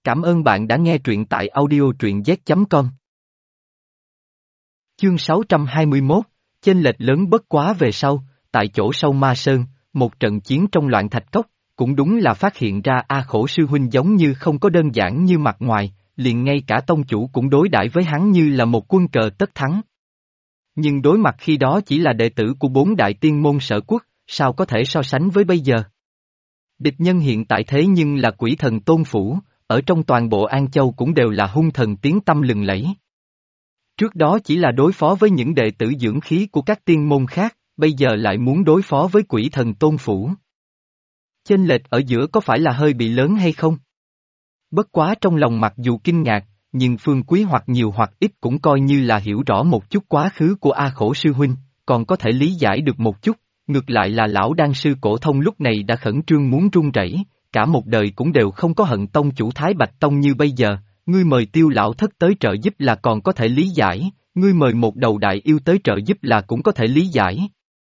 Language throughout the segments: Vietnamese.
Cảm ơn bạn đã nghe truyện tại audio truyện z.com. Chương 621, chênh lệch lớn bất quá về sau, tại chỗ sâu Ma Sơn, một trận chiến trong loạn thạch cốc, cũng đúng là phát hiện ra A Khổ sư huynh giống như không có đơn giản như mặt ngoài, liền ngay cả tông chủ cũng đối đãi với hắn như là một quân cờ tất thắng. Nhưng đối mặt khi đó chỉ là đệ tử của 4 đại tiên môn Sở Quốc, sao có thể so sánh với bây giờ? Địch nhân hiện tại thế nhưng là Quỷ Thần Tôn Phủ, ở trong toàn bộ An Châu cũng đều là hung thần tiếng tăm lừng lẫy. Trước đó chỉ là đối phó với những đệ tử dưỡng khí của các tiên môn khác, bây giờ lại muốn đối phó với Quỷ Thần Tôn Phủ. Chênh lệch ở giữa có phải là hơi bị lớn hay không? Bất quá trong lòng mặc dù kinh ngạc, nhưng Phương Quý hoặc nhiều hoặc ít cũng coi như là hiểu rõ một chút quá khứ của A Khổ sư huynh, còn có thể lý giải được một chút, ngược lại là lão đan sư Cổ Thông lúc này đã khẩn trương muốn run rẩy, cả một đời cũng đều không có hận tông chủ Thái Bạch Tông như bây giờ, ngươi mời Tiêu lão thất tới trợ giúp là còn có thể lý giải, ngươi mời một đầu đại yêu tới trợ giúp là cũng có thể lý giải.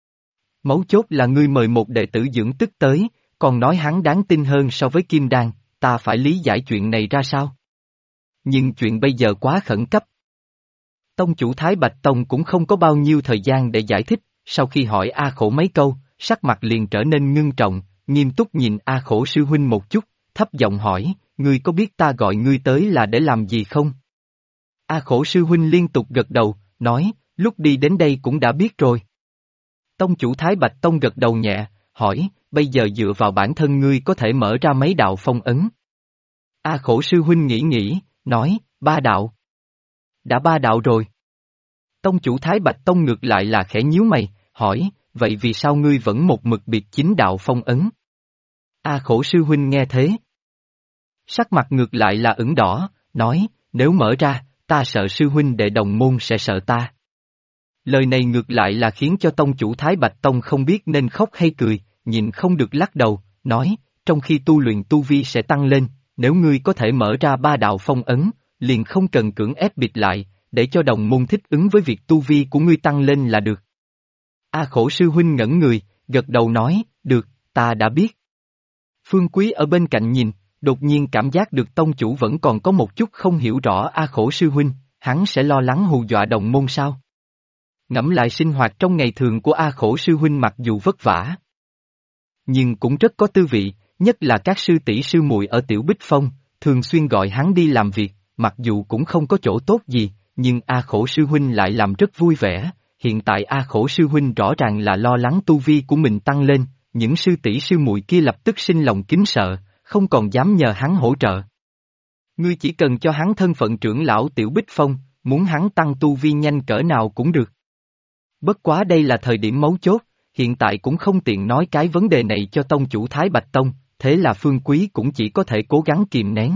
Mấu chốt là ngươi mời một đệ tử dưỡng tức tới, còn nói hắn đáng tin hơn so với Kim Đan, ta phải lý giải chuyện này ra sao? Nhưng chuyện bây giờ quá khẩn cấp. Tông chủ Thái Bạch Tông cũng không có bao nhiêu thời gian để giải thích, sau khi hỏi A Khổ mấy câu, sắc mặt liền trở nên ngưng trọng, nghiêm túc nhìn A Khổ sư huynh một chút, thấp giọng hỏi, ngươi có biết ta gọi ngươi tới là để làm gì không? A Khổ sư huynh liên tục gật đầu, nói, lúc đi đến đây cũng đã biết rồi. Tông chủ Thái Bạch Tông gật đầu nhẹ, hỏi, bây giờ dựa vào bản thân ngươi có thể mở ra mấy đạo phong ấn? A Khổ sư huynh nghĩ, nói, 3 đạo. Đã 3 đạo rồi. Tông chủ Thái Bạch Tông ngược lại là khẽ nhíu mày, hỏi, vậy vì sao ngươi vẫn một mực biệt 9 đạo phong ấn? A Khổ sư huynh nghe thế. Sắc mặt ngược lại là ửng đỏ, nói, nếu mở ra, ta sợ sư huynh đệ đồng môn sẽ sợ ta. Lời này ngược lại là khiến cho tông chủ Thái Bạch Tông không biết nên khóc hay cười, nhìn không được lắc đầu, nói, trong khi tu luyện tu vi sẽ tăng lên, nếu ngươi có thể mở ra 3 đạo phong ấn, liền không cần cưỡng ép bịt lại, để cho đồng môn thích ứng với việc tu vi của ngươi tăng lên là được. A Khổ sư huynh ngẩn người, gật đầu nói, được, ta đã biết. Phương Quý ở bên cạnh nhìn, đột nhiên cảm giác được tông chủ vẫn còn có một chút không hiểu rõ A Khổ sư huynh, hắn sẽ lo lắng hù dọa đồng môn sao? Ngẫm lại sinh hoạt trong ngày thường của A Khổ sư huynh mặc dù vất vả, nhưng cũng rất có tư vị, nhất là các sư tỷ sư muội ở Tiểu Bích Phong, thường xuyên gọi hắn đi làm việc, mặc dù cũng không có chỗ tốt gì, nhưng A Khổ sư huynh lại làm rất vui vẻ. Hiện tại A Khổ sư huynh rõ ràng là lo lắng tu vi của mình tăng lên, những sư tỷ sư muội kia lập tức sinh lòng kính sợ, không còn dám nhờ hắn hỗ trợ. Ngươi chỉ cần cho hắn thân phận trưởng lão Tiểu Bích Phong, muốn hắn tăng tu vi nhanh cỡ nào cũng được. Bất quá đây là thời điểm mấu chốt, hiện tại cũng không tiện nói cái vấn đề này cho tông chủ Thái Bạch Tông, thế là Phương Quý cũng chỉ có thể cố gắng kìm nén.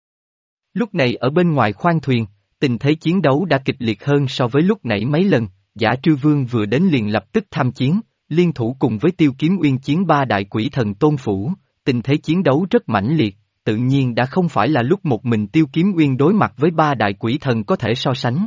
Lúc này ở bên ngoài khoang thuyền, tình thế chiến đấu đã kịch liệt hơn so với lúc nãy mấy lần, Giả Trư Vương vừa đến liền lập tức tham chiến, liên thủ cùng với Tiêu Kiếm Uyên chiến 3 đại quỷ thần Tôn Phủ, tình thế chiến đấu rất mãnh liệt, tự nhiên đã không phải là lúc một mình Tiêu Kiếm Uyên đối mặt với 3 đại quỷ thần có thể so sánh.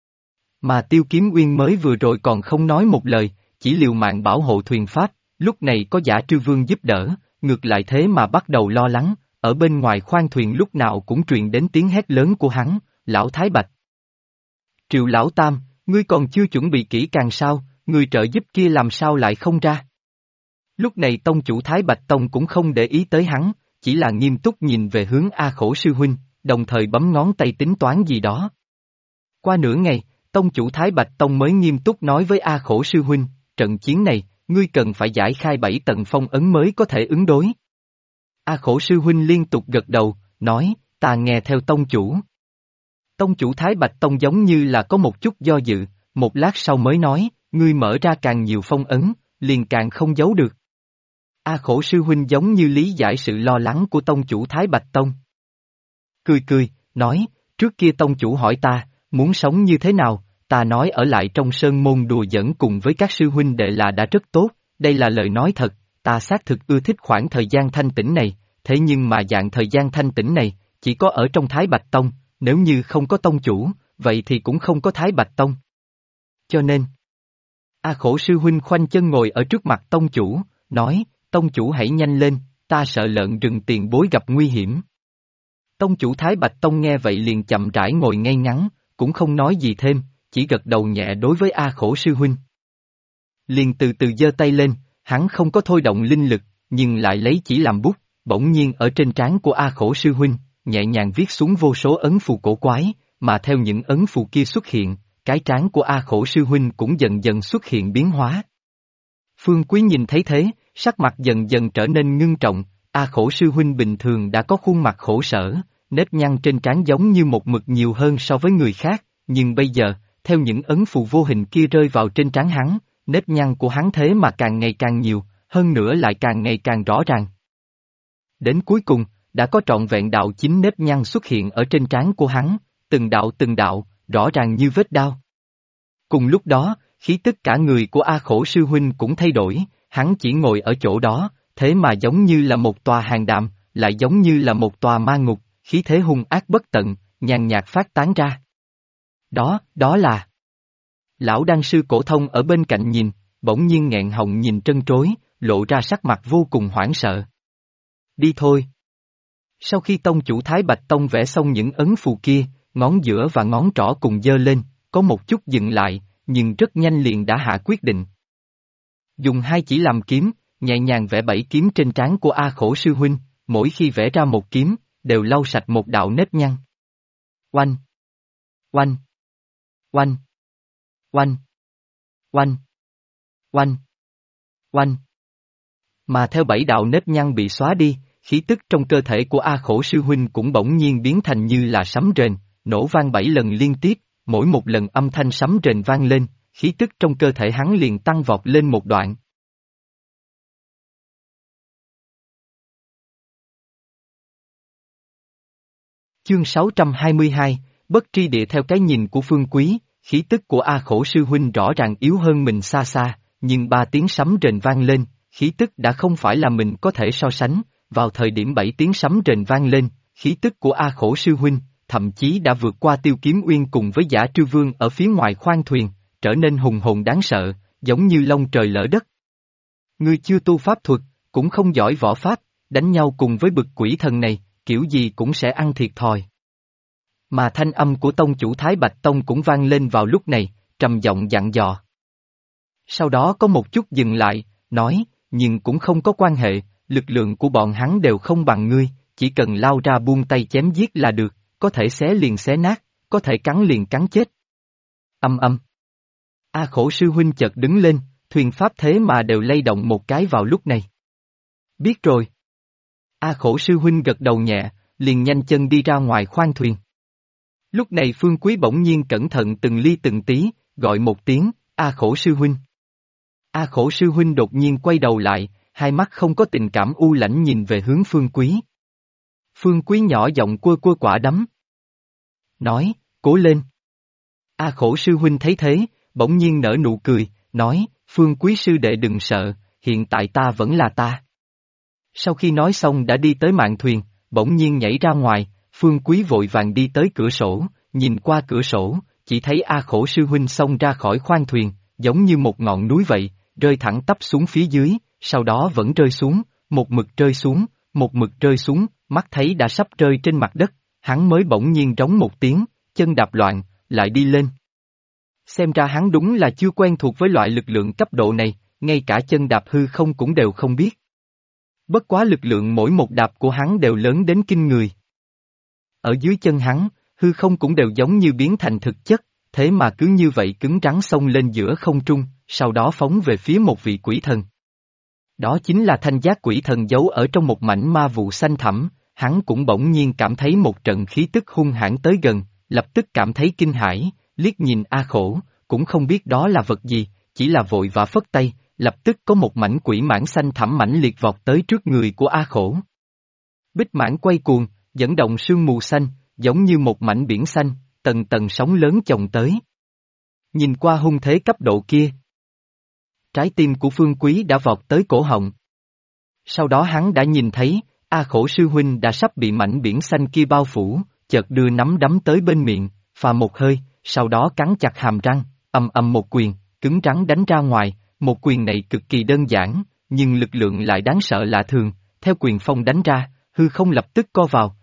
Mà Tiêu Kiếm Uyên mới vừa rồi còn không nói một lời, chỉ liều mạng bảo hộ thuyền pháp, lúc này có Giả Trư Vương giúp đỡ, ngược lại thế mà bắt đầu lo lắng, ở bên ngoài khoang thuyền lúc nào cũng truyền đến tiếng hét lớn của hắn, lão Thái Bạch. Triệu lão Tam, ngươi còn chưa chuẩn bị kỹ càng sao, người trợ giúp kia làm sao lại không ra? Lúc này tông chủ Thái Bạch Tông cũng không để ý tới hắn, chỉ là nghiêm túc nhìn về hướng A Khổ sư huynh, đồng thời bấm ngón tay tính toán gì đó. Qua nửa ngày, tông chủ Thái Bạch Tông mới nghiêm túc nói với A Khổ sư huynh, trận chiến này, ngươi cần phải giải khai 7 tầng phong ấn mới có thể ứng đối. A Khổ sư huynh liên tục gật đầu, nói, ta nghe theo tông chủ. Tông chủ Thái Bạch Tông giống như là có một chút do dự, một lát sau mới nói, ngươi mở ra càng nhiều phong ấn, liền càng không giấu được. A Khổ sư huynh giống như lý giải sự lo lắng của tông chủ Thái Bạch Tông. Cười, nói, trước kia tông chủ hỏi ta, muốn sống như thế nào, ta nói ở lại trong sơn môn đùa giỡn cùng với các sư huynh đệ là đã rất tốt, đây là lời nói thật, ta xác thực ưa thích khoảng thời gian thanh tĩnh này, thế nhưng mà dạng thời gian thanh tĩnh này, chỉ có ở trong Thái Bạch Tông, nếu như không có tông chủ, vậy thì cũng không có Thái Bạch Tông. Cho nên, A Khổ sư huynh khoanh chân ngồi ở trước mặt tông chủ, nói, tông chủ hãy nhanh lên, ta sợ lợn rừng tiền bối gặp nguy hiểm. Tông chủ Thái Bạch Tông nghe vậy liền chậm rãi ngồi ngay ngắn, cũng không nói gì thêm, chỉ gật đầu nhẹ đối với A Khổ sư huynh. Liền từ từ giơ tay lên, hắn không có thôi động linh lực, nhưng lại lấy chỉ làm bút, bỗng nhiên ở trên trán của A Khổ sư huynh, nhẹ nhàng viết xuống vô số ấn phù cổ quái, mà theo những ấn phù kia xuất hiện, cái trán của A Khổ sư huynh cũng dần dần xuất hiện biến hóa. Phương Quý nhìn thấy thế, sắc mặt dần dần trở nên ngưng trọng, A Khổ sư huynh bình thường đã có khuôn mặt khổ sở, nếp nhăn trên trán giống như một mực nhiều hơn so với người khác, nhưng bây giờ, theo những ấn phù vô hình kia rơi vào trên trán hắn, nếp nhăn của hắn thế mà càng ngày càng nhiều, hơn nữa lại càng ngày càng rõ ràng. Đến cuối cùng, đã có trọn vẹn đạo 9 nếp nhăn xuất hiện ở trên trán của hắn, từng đạo, rõ ràng như vết đao. Cùng lúc đó, khí tức cả người của A Khổ sư huynh cũng thay đổi, hắn chỉ ngồi ở chỗ đó, thế mà giống như là một tòa hàng đạm, lại giống như là một tòa ma ngục, khí thế hung ác bất tận, nhàn nhạt phát tán ra. Đó là... Lão đan sư Cổ Thông ở bên cạnh nhìn, bỗng nhiên nghẹn họng nhìn trân trối, lộ ra sắc mặt vô cùng hoảng sợ. Đi thôi. Sau khi tông chủ Thái Bạch Tông vẽ xong những ấn phù kia, ngón giữa và ngón trỏ cùng giơ lên, có một chút dừng lại, nhưng rất nhanh liền đã hạ quyết định. Dùng hai chỉ làm kiếm, nhẹ nhàng vẽ 7 kiếm trên trán của A Khổ sư huynh, mỗi khi vẽ ra một kiếm, đều lau sạch một đạo nếp nhăn. Oanh! Oanh! Oanh! Oanh! Oanh! Oanh! Oanh! Mà theo 7 đạo nếp nhăn bị xóa đi, khí tức trong cơ thể của A Khổ sư huynh cũng bỗng nhiên biến thành như là sấm rền, nổ vang 7 lần liên tiếp, mỗi một lần âm thanh sấm rền vang lên, khí tức trong cơ thể hắn liền tăng vọt lên một đoạn. Chương 622, Bất tri địa. Theo cái nhìn của Phương Quý, khí tức của A Khổ sư huynh rõ ràng yếu hơn mình xa xa, nhưng 3 tiếng sấm rền vang lên, khí tức đã không phải là mình có thể so sánh, vào thời điểm 7 tiếng sấm rền vang lên, khí tức của A Khổ sư huynh, thậm chí đã vượt qua Tiêu Kiếm Uyên cùng với Giả Trư Vương ở phía ngoài khoang thuyền, trở nên hùng hồn đáng sợ, giống như long trời lở đất. Ngươi chưa tu pháp thuật, cũng không giỏi võ pháp, đánh nhau cùng với bực quỷ thần này, kiểu gì cũng sẽ ăn thiệt thòi. Mà thanh âm của tông chủ Thái Bạch Tông cũng vang lên vào lúc này, trầm giọng dặn dò. Sau đó có một chút dừng lại, nói, nhưng cũng không có quan hệ, lực lượng của bọn hắn đều không bằng ngươi, chỉ cần lao ra buông tay chém giết là được, có thể xé liền xé nát, có thể cắn liền cắn chết. Âm âm. A Khổ sư huynh chợt đứng lên, thuyền pháp thế mà đều lay động một cái vào lúc này. Biết rồi. A Khổ sư huynh gật đầu nhẹ, liền nhanh chân đi ra ngoài khoang thuyền. Lúc này Phương Quý bỗng nhiên cẩn thận từng ly từng tí, gọi một tiếng, A Khổ sư huynh. A Khổ sư huynh đột nhiên quay đầu lại, hai mắt không có tình cảm u lãnh nhìn về hướng Phương Quý. Phương Quý nhỏ giọng cua quả đấm. Nói, cố lên. A Khổ sư huynh thấy thế, bỗng nhiên nở nụ cười, nói, Phương Quý sư đệ đừng sợ, hiện tại ta vẫn là ta. Sau khi nói xong đã đi tới mạn thuyền, bỗng nhiên nhảy ra ngoài, Phương Quý vội vàng đi tới cửa sổ, nhìn qua cửa sổ, chỉ thấy A Khổ sư huynh xông ra khỏi khoang thuyền, giống như một ngọn núi vậy, rơi thẳng tắp xuống phía dưới, sau đó vẫn rơi xuống, một mực rơi xuống, một mực rơi xuống, mắt thấy đã sắp rơi trên mặt đất, hắn mới bỗng nhiên rống một tiếng, chân đạp loạn, lại đi lên. Xem ra hắn đúng là chưa quen thuộc với loại lực lượng cấp độ này, ngay cả chân đạp hư không cũng đều không biết. Bất quá lực lượng mỗi một đạp của hắn đều lớn đến kinh người. Ở dưới chân hắn, hư không cũng đều giống như biến thành thực chất, thế mà cứ như vậy cứng rắn xông lên giữa không trung, sau đó phóng về phía một vị quỷ thần. Đó chính là Thanh Giác quỷ thần giấu ở trong một mảnh ma vụ xanh thẳm, hắn cũng bỗng nhiên cảm thấy một trận khí tức hung hãn tới gần, lập tức cảm thấy kinh hãi, liếc nhìn A Khổ, cũng không biết đó là vật gì, chỉ là vội vã phất tay, lập tức có một mảnh quỷ mãng xanh thẳm mãnh liệt vọt tới trước người của A Khổ. Bích mãng quay cuồng, dẫn động sương mù xanh, giống như một mảnh biển xanh, tầng tầng sóng lớn chồng tới. Nhìn qua hung thế cấp độ kia, trái tim của Phương Quý đã vọt tới cổ họng. Sau đó hắn đã nhìn thấy, A Khổ sư huynh đã sắp bị mảnh biển xanh kia bao phủ, chợt đưa nắm đấm tới bên miệng, phà một hơi, sau đó cắn chặt hàm răng, ầm ầm một quyền, cứng rắn đánh ra ngoài, một quyền này cực kỳ đơn giản, nhưng lực lượng lại đáng sợ lạ thường, theo quyền phong đánh ra, hư không lập tức co vào,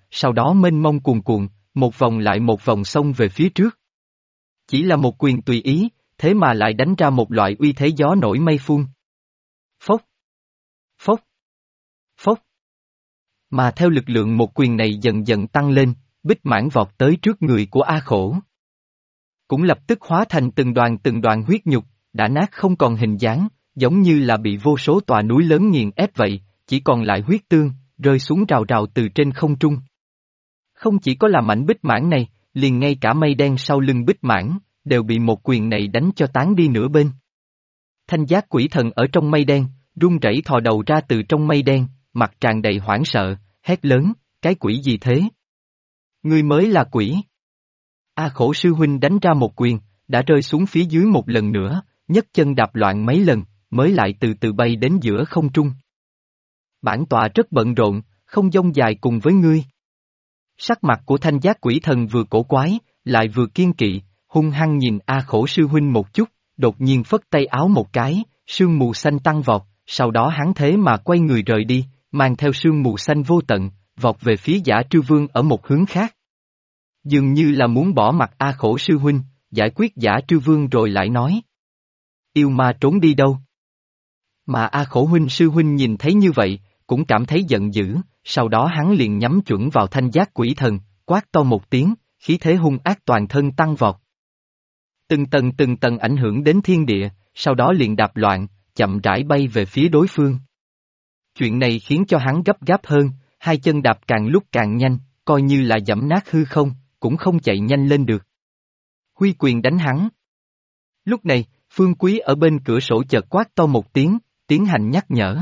sau đó mênh mông cuồn cuộn, một vòng lại một vòng xông về phía trước. Chỉ là một quyền tùy ý, thế mà lại đánh ra một loại uy thế gió nổi mây phun. Phốc, phốc, phốc. Mà theo lực lượng một quyền này dần dần tăng lên, Bích Mãn vọt tới trước người của A Khổ. Cũng lập tức hóa thành từng đoàn huyết nhục, đã nát không còn hình dáng, giống như là bị vô số tòa núi lớn nghiền ép vậy, chỉ còn lại huyết tương, rơi xuống rào rào từ trên không trung. Không chỉ có là mảnh Bích Mãn này, liền ngay cả mây đen sau lưng Bích Mãn, đều bị một quyền này đánh cho tán đi nửa bên. Thanh giác quỷ thần ở trong mây đen, run rẩy thò đầu ra từ trong mây đen, mặt tràn đầy hoảng sợ, hét lớn, cái quỷ gì thế? Ngươi mới là quỷ. A Khổ sư huynh đánh ra một quyền, đã rơi xuống phía dưới một lần nữa, nhấc chân đạp loạn mấy lần, mới lại từ từ bay đến giữa không trung. Bản tọa rất bận rộn, không dông dài cùng với ngươi. Sắc mặt của thanh giác quỷ thần vừa cổ quái, lại vừa kiên kỵ, hung hăng nhìn A Khổ sư huynh một chút, đột nhiên phất tay áo một cái, sương mù xanh tăng vọt, sau đó hắn thế mà quay người rời đi, mang theo sương mù xanh vô tận, vọt về phía Giả Trư Vương ở một hướng khác. Dường như là muốn bỏ mặt A Khổ sư huynh, giải quyết Giả Trư Vương rồi lại nói. Yêu ma trốn đi đâu? Mà A Khổ huynh sư huynh nhìn thấy như vậy, cũng cảm thấy giận dữ, sau đó hắn liền nhắm chuẩn vào thanh giác quỷ thần, quát to một tiếng, khí thế hung ác toàn thân tăng vọt. Từng tầng ảnh hưởng đến thiên địa, sau đó liền đạp loạn, chậm rãi bay về phía đối phương. Chuyện này khiến cho hắn gấp gáp hơn, hai chân đạp càng lúc càng nhanh, coi như là giẫm nát hư không, cũng không chạy nhanh lên được. Huy quyền đánh hắn. Lúc này, Phương Quý ở bên cửa sổ chợt quát to một tiếng, tiến hành nhắc nhở.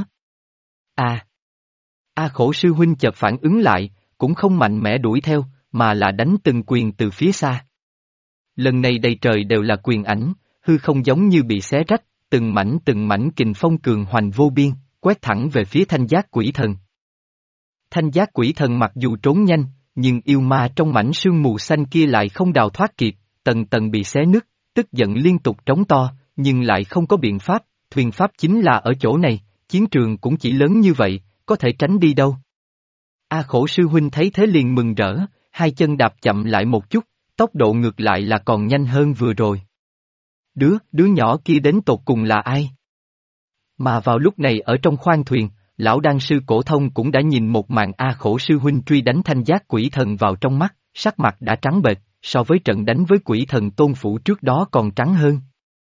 A Khổ sư huynh chợt phản ứng lại, cũng không mạnh mẽ đuổi theo, mà là đánh từng quyền từ phía xa. Lần này đầy trời đều là quyền ảnh, hư không giống như bị xé rách, từng mảnh kình phong cường hoành vô biên, quét thẳng về phía thanh giác quỷ thần. Thanh giác quỷ thần mặc dù trốn nhanh, nhưng yêu ma trong mảnh sương mù xanh kia lại không đào thoát kịp, tầng tầng bị xé nứt, tức giận liên tục trống to, nhưng lại không có biện pháp, thuyền pháp chính là ở chỗ này, chiến trường cũng chỉ lớn như vậy, có thể tránh đi đâu. A Khổ sư huynh thấy thế liền mừng rỡ, hai chân đạp chậm lại một chút, tốc độ ngược lại là còn nhanh hơn vừa rồi. Đứa nhỏ kia đến tột cùng là ai? Mà vào lúc này ở trong khoang thuyền, lão đan sư Cổ Thông cũng đã nhìn một màn A Khổ sư huynh truy đánh thanh giác quỷ thần vào trong mắt, sắc mặt đã trắng bệch, so với trận đánh với quỷ thần Tôn Phủ trước đó còn trắng hơn.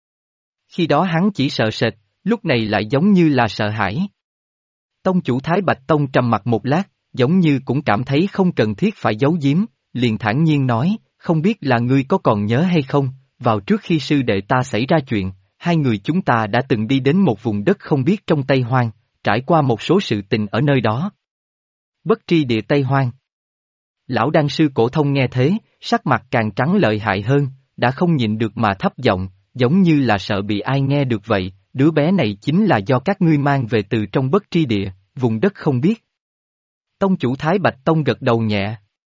Khi đó hắn chỉ sợ sệt, lúc này lại giống như là sợ hãi. Tông chủ Thái Bạch Tông trầm mặt một lát, giống như cũng cảm thấy không cần thiết phải giấu giếm, liền thản nhiên nói, không biết là ngươi có còn nhớ hay không, vào trước khi sư đệ ta xảy ra chuyện, hai người chúng ta đã từng đi đến một vùng đất không biết trong Tây Hoang, trải qua một số sự tình ở nơi đó. Bất tri địa Tây Hoang. Lão đan sư Cổ Thông nghe thế, sắc mặt càng trắng lợi hại hơn, đã không nhịn được mà thấp giọng, giống như là sợ bị ai nghe được vậy, đứa bé này chính là do các ngươi mang về từ trong bất tri địa, vùng đất không biết. Tông chủ Thái Bạch Tông gật đầu nhẹ.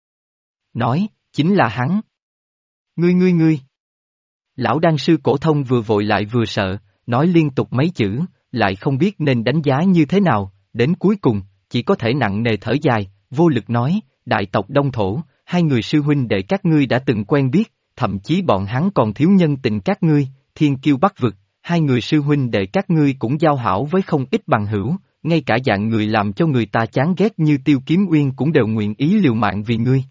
Nói, chính là hắn. Ngươi. Lão đan sư Cổ Thông vừa vội lại vừa sợ, nói liên tục mấy chữ, lại không biết nên đánh giá như thế nào, đến cuối cùng, chỉ có thể nặng nề thở dài, vô lực nói, đại tộc Đông Thổ, hai người sư huynh đệ các ngươi đã từng quen biết, thậm chí bọn hắn còn thiếu nhân tình các ngươi, thiên kiêu bắc vực, hai người sư huynh đệ các ngươi cũng giao hảo với không ít bằng hữu, ngay cả dạng người làm cho người ta chán ghét như Tiêu Kiếm Uyên cũng đều nguyện ý liều mạng vì ngươi.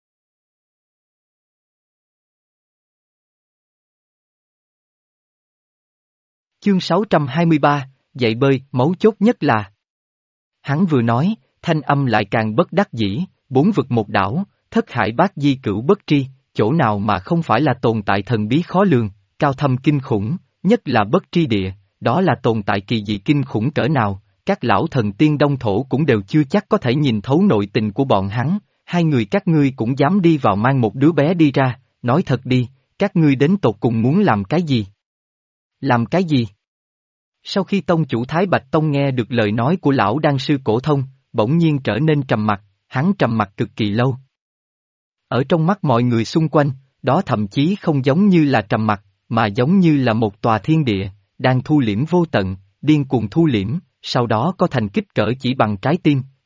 Chương 623, dạy bơi, mấu chốt nhất là. Hắn vừa nói, thanh âm lại càng bất đắc dĩ, bốn vực một đảo, thất hải bát di cửu bất tri, chỗ nào mà không phải là tồn tại thần bí khó lường, cao thâm kinh khủng, nhất là bất tri địa, đó là tồn tại kỳ dị kinh khủng cỡ nào, các lão thần tiên Đông Thổ cũng đều chưa chắc có thể nhìn thấu nội tình của bọn hắn, hai người các ngươi cũng dám đi vào mang một đứa bé đi ra, nói thật đi, các ngươi đến tột cùng muốn làm cái gì? Làm cái gì? Sau khi tông chủ Thái Bạch Tông nghe được lời nói của lão đan sư Cổ Thông, bỗng nhiên trở nên trầm mặc, hắn trầm mặc cực kỳ lâu. Ở trong mắt mọi người xung quanh, đó thậm chí không giống như là trầm mặc, mà giống như là một tòa thiên địa, đang thu liễm vô tận, điên cuồng thu liễm, sau đó có thành kích cỡ chỉ bằng trái tim,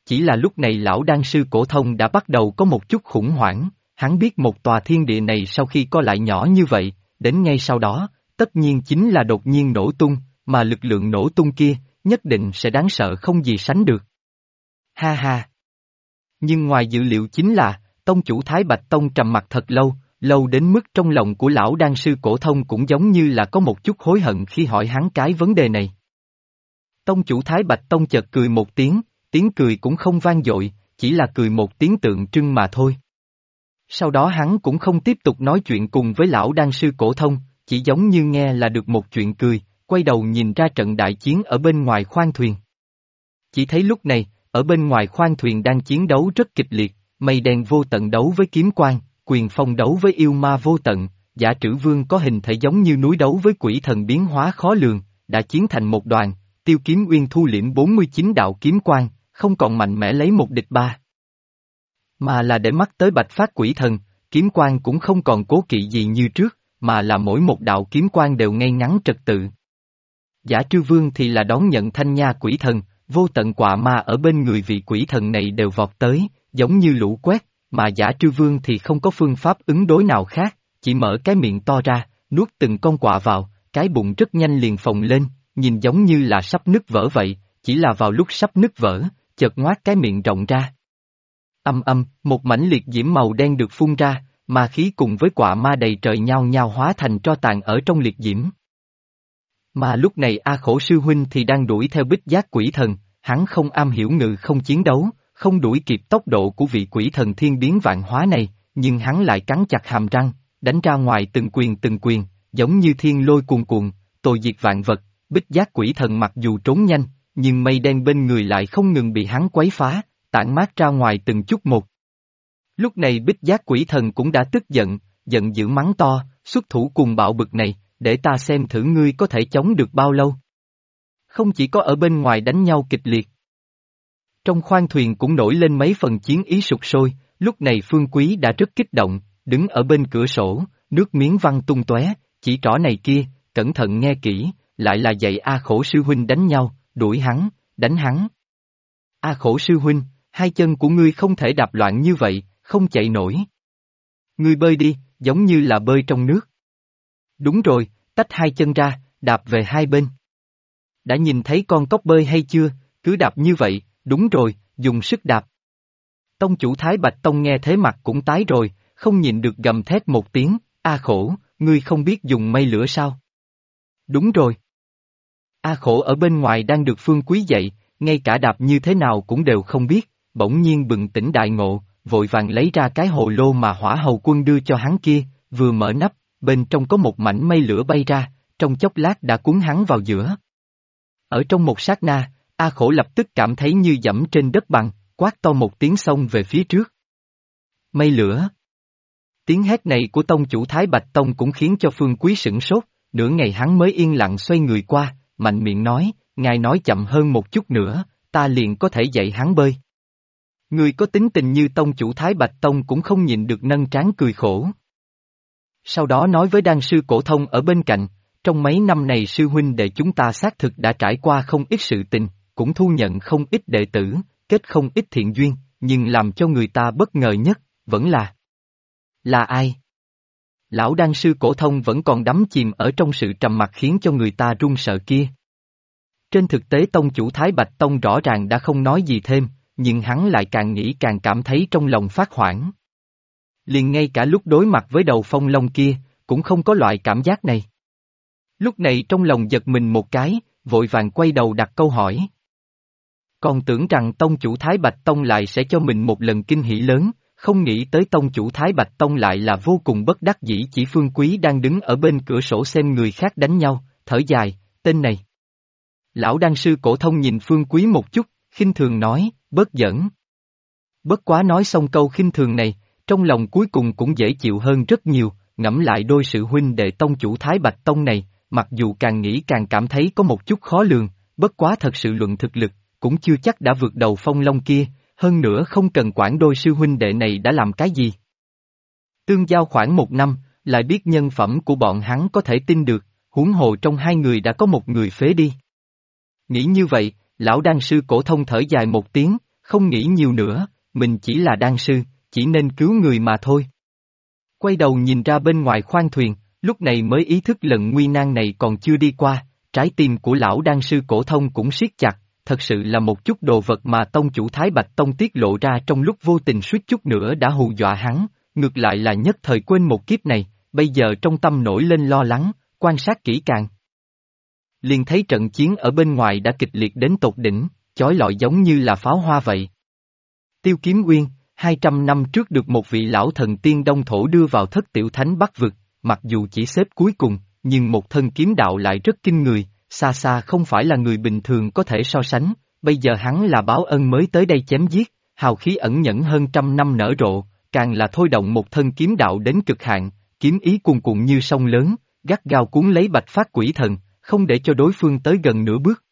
chỉ là lúc này lão đan sư cổ thông đã bắt đầu có một chút khủng hoảng, hắn biết một tòa thiên địa này sau khi co lại nhỏ như vậy, đến ngay sau đó, tất nhiên chính là đột nhiên nổ tung, mà lực lượng nổ tung kia, nhất định sẽ đáng sợ không gì sánh được. Ha ha! Nhưng ngoài dự liệu chính là, tông chủ Thái Bạch Tông trầm mặc thật lâu, lâu đến mức trong lòng của lão đan sư cổ thông cũng giống như là có một chút hối hận khi hỏi hắn cái vấn đề này. Tông chủ Thái Bạch Tông chợt cười một tiếng cười cũng không vang dội, chỉ là cười một tiếng tượng trưng mà thôi. Sau đó hắn cũng không tiếp tục nói chuyện cùng với lão đan sư cổ thông, chỉ giống như nghe là được một chuyện cười, quay đầu nhìn ra trận đại chiến ở bên ngoài khoang thuyền. Chỉ thấy lúc này, ở bên ngoài khoang thuyền đang chiến đấu rất kịch liệt, mây đen vô tận đấu với kiếm quang, Quyền Phong đấu với yêu ma vô tận, Giả Trữ Vương có hình thể giống như núi đấu với quỷ thần biến hóa khó lường, đã chiến thành một đoàn, Tiêu Kiếm Uyên thu liễm 49 đạo kiếm quang, không còn mạnh mẽ lấy một địch ba. Mà là để mắt tới Bạch Phát Quỷ Thần, kiếm quang cũng không còn cố kỵ gì như trước, mà là mỗi một đạo kiếm quang đều ngay ngắn trật tự. Giả Trư Vương thì là đón nhận Thanh Nha Quỷ Thần, vô tận quạ ma ở bên người vị quỷ thần này đều vọt tới, giống như lũ quét, mà Giả Trư Vương thì không có phương pháp ứng đối nào khác, chỉ mở cái miệng to ra, nuốt từng con quạ vào, cái bụng rất nhanh liền phồng lên, nhìn giống như là sắp nứt vỡ vậy, chỉ là vào lúc sắp nứt vỡ, chợt ngoác cái miệng rộng ra. Một mảnh liệt diễm màu đen được phun ra, ma khí cùng với quạ ma đầy trời nhao nhao hóa thành tro tàn ở trong liệt diễm. Mà lúc này A Khổ sư huynh thì đang đuổi theo Bích Giác Quỷ Thần, hắn không am hiểu ngự không chiến đấu, không đuổi kịp tốc độ của vị quỷ thần thiên biến vạn hóa này, nhưng hắn lại cắn chặt hàm răng, đánh ra ngoài từng quyền, giống như thiên lôi cuồn cuộn, tồi diệt vạn vật. Bích Giác Quỷ Thần mặc dù trốn nhanh, nhưng mây đen bên người lại không ngừng bị hắn quấy phá, tản mát ra ngoài từng chút một. Lúc này Bích Giác Quỷ Thần cũng đã tức giận, giận dữ mắng to, xuất thủ cùng bạo bực này, để ta xem thử ngươi có thể chống được bao lâu. Không chỉ có ở bên ngoài đánh nhau kịch liệt. Trong khoang thuyền cũng nổi lên mấy phần chiến ý sục sôi, lúc này Phương Quý đã rất kích động, đứng ở bên cửa sổ, nước miếng văng tung tóe, chỉ trỏ này kia, cẩn thận nghe kỹ, lại là dạy A Khổ sư huynh đánh nhau, đuổi hắn, đánh hắn. A Khổ sư huynh, hai chân của ngươi không thể đạp loạn như vậy, không chạy nổi. Ngươi bơi đi, giống như là bơi trong nước. Đúng rồi, tách hai chân ra, đạp về hai bên. Đã nhìn thấy con cóc bơi hay chưa, cứ đạp như vậy, đúng rồi, dùng sức đạp. Tông chủ Thái Bạch Tông nghe thế mặt cũng tái rồi, không nhịn được gầm thét một tiếng, A Khổ, ngươi không biết dùng mây lửa sao? Đúng rồi. A Khổ ở bên ngoài đang được Phương Quý dạy, ngay cả đạp như thế nào cũng đều không biết, bỗng nhiên bừng tỉnh đại ngộ, vội vàng lấy ra cái hồ lô mà Hỏa Hầu Quân đưa cho hắn kia, vừa mở nắp, bên trong có một mảnh mây lửa bay ra, trong chốc lát đã cuốn hắn vào giữa. Ở trong một sát na, A Khổ lập tức cảm thấy như dẫm trên đất bằng, quát to một tiếng xông về phía trước. Mây lửa. Tiếng hét này của tông chủ Thái Bạch Tông cũng khiến cho Phương Quý sửng sốt, nửa ngày hắn mới yên lặng xoay người qua, mạnh miệng nói, ngài nói chậm hơn một chút nữa, ta liền có thể dạy hắn bơi. Người có tính tình như tông chủ Thái Bạch Tông cũng không nhịn được nâng trán cười khổ. Sau đó nói với đan sư Cổ Thông ở bên cạnh, trong mấy năm này sư huynh đệ chúng ta xác thực đã trải qua không ít sự tình, cũng thu nhận không ít đệ tử, kết không ít thiện duyên, nhưng làm cho người ta bất ngờ nhất, vẫn là ai? Lão đan sư Cổ Thông vẫn còn đắm chìm ở trong sự trầm mặc khiến cho người ta run sợ kia. Trên thực tế tông chủ Thái Bạch Tông rõ ràng đã không nói gì thêm, nhưng hắn lại càng nghĩ càng cảm thấy trong lòng phát hoảng. Liền ngay cả lúc đối mặt với đầu phong long kia, cũng không có loại cảm giác này. Lúc này trong lòng giật mình một cái, vội vàng quay đầu đặt câu hỏi. Còn tưởng rằng tông chủ Thái Bạch Tông lại sẽ cho mình một lần kinh hỉ lớn, không nghĩ tới tông chủ Thái Bạch Tông lại là vô cùng bất đắc dĩ, chỉ Phương Quý đang đứng ở bên cửa sổ xem người khác đánh nhau, thở dài, tên này. Lão đan sư Cổ Thông nhìn Phương Quý một chút, khinh thường nói, bớt giỡn. Bất quá nói xong câu khinh thường này, trong lòng cuối cùng cũng dễ chịu hơn rất nhiều, ngẫm lại đôi sự huynh đệ tông chủ Thái Bạch Tông này, mặc dù càng nghĩ càng cảm thấy có một chút khó lường, bất quá thật sự luận thực lực, cũng chưa chắc đã vượt đầu phong long kia, hơn nữa không cần quản đôi sư huynh đệ này đã làm cái gì. Tương giao khoảng 1 năm, lại biết nhân phẩm của bọn hắn có thể tin được, huống hồ trong hai người đã có một người phế đi. Nghĩ như vậy, lão đan sư Cổ Thông thở dài một tiếng, không nghĩ nhiều nữa, mình chỉ là đan sư, chỉ nên cứu người mà thôi. Quay đầu nhìn ra bên ngoài khoang thuyền, lúc này mới ý thức lần nguy nan này còn chưa đi qua, trái tim của lão đan sư cổ thông cũng siết chặt, thật sự là một chút đồ vật mà tông chủ Thái Bạch Tông tiết lộ ra trong lúc vô tình suýt chút nữa đã hù dọa hắn, ngược lại là nhất thời quên một kiếp này, bây giờ trong tâm nổi lên lo lắng, quan sát kỹ càng. Liền thấy trận chiến ở bên ngoài đã kịch liệt đến tột đỉnh, chói lọi giống như là pháo hoa vậy. Tiêu Kiếm Uyên, 200 năm trước được một vị lão thần tiên Đông Thổ đưa vào thất tiểu thánh Bắc vực, mặc dù chỉ xếp cuối cùng, nhưng một thân kiếm đạo lại rất kinh người, xa xa không phải là người bình thường có thể so sánh, bây giờ hắn là báo ân mới tới đây chém giết, hào khí ẩn nhẫn hơn trăm năm nở rộ, càng là thôi động một thân kiếm đạo đến cực hạn, kiếm ý cuồn cuộn như sông lớn, gắt gao cuốn lấy Bạch Phát Quỷ Thần, không để cho đối phương tới gần nửa bước.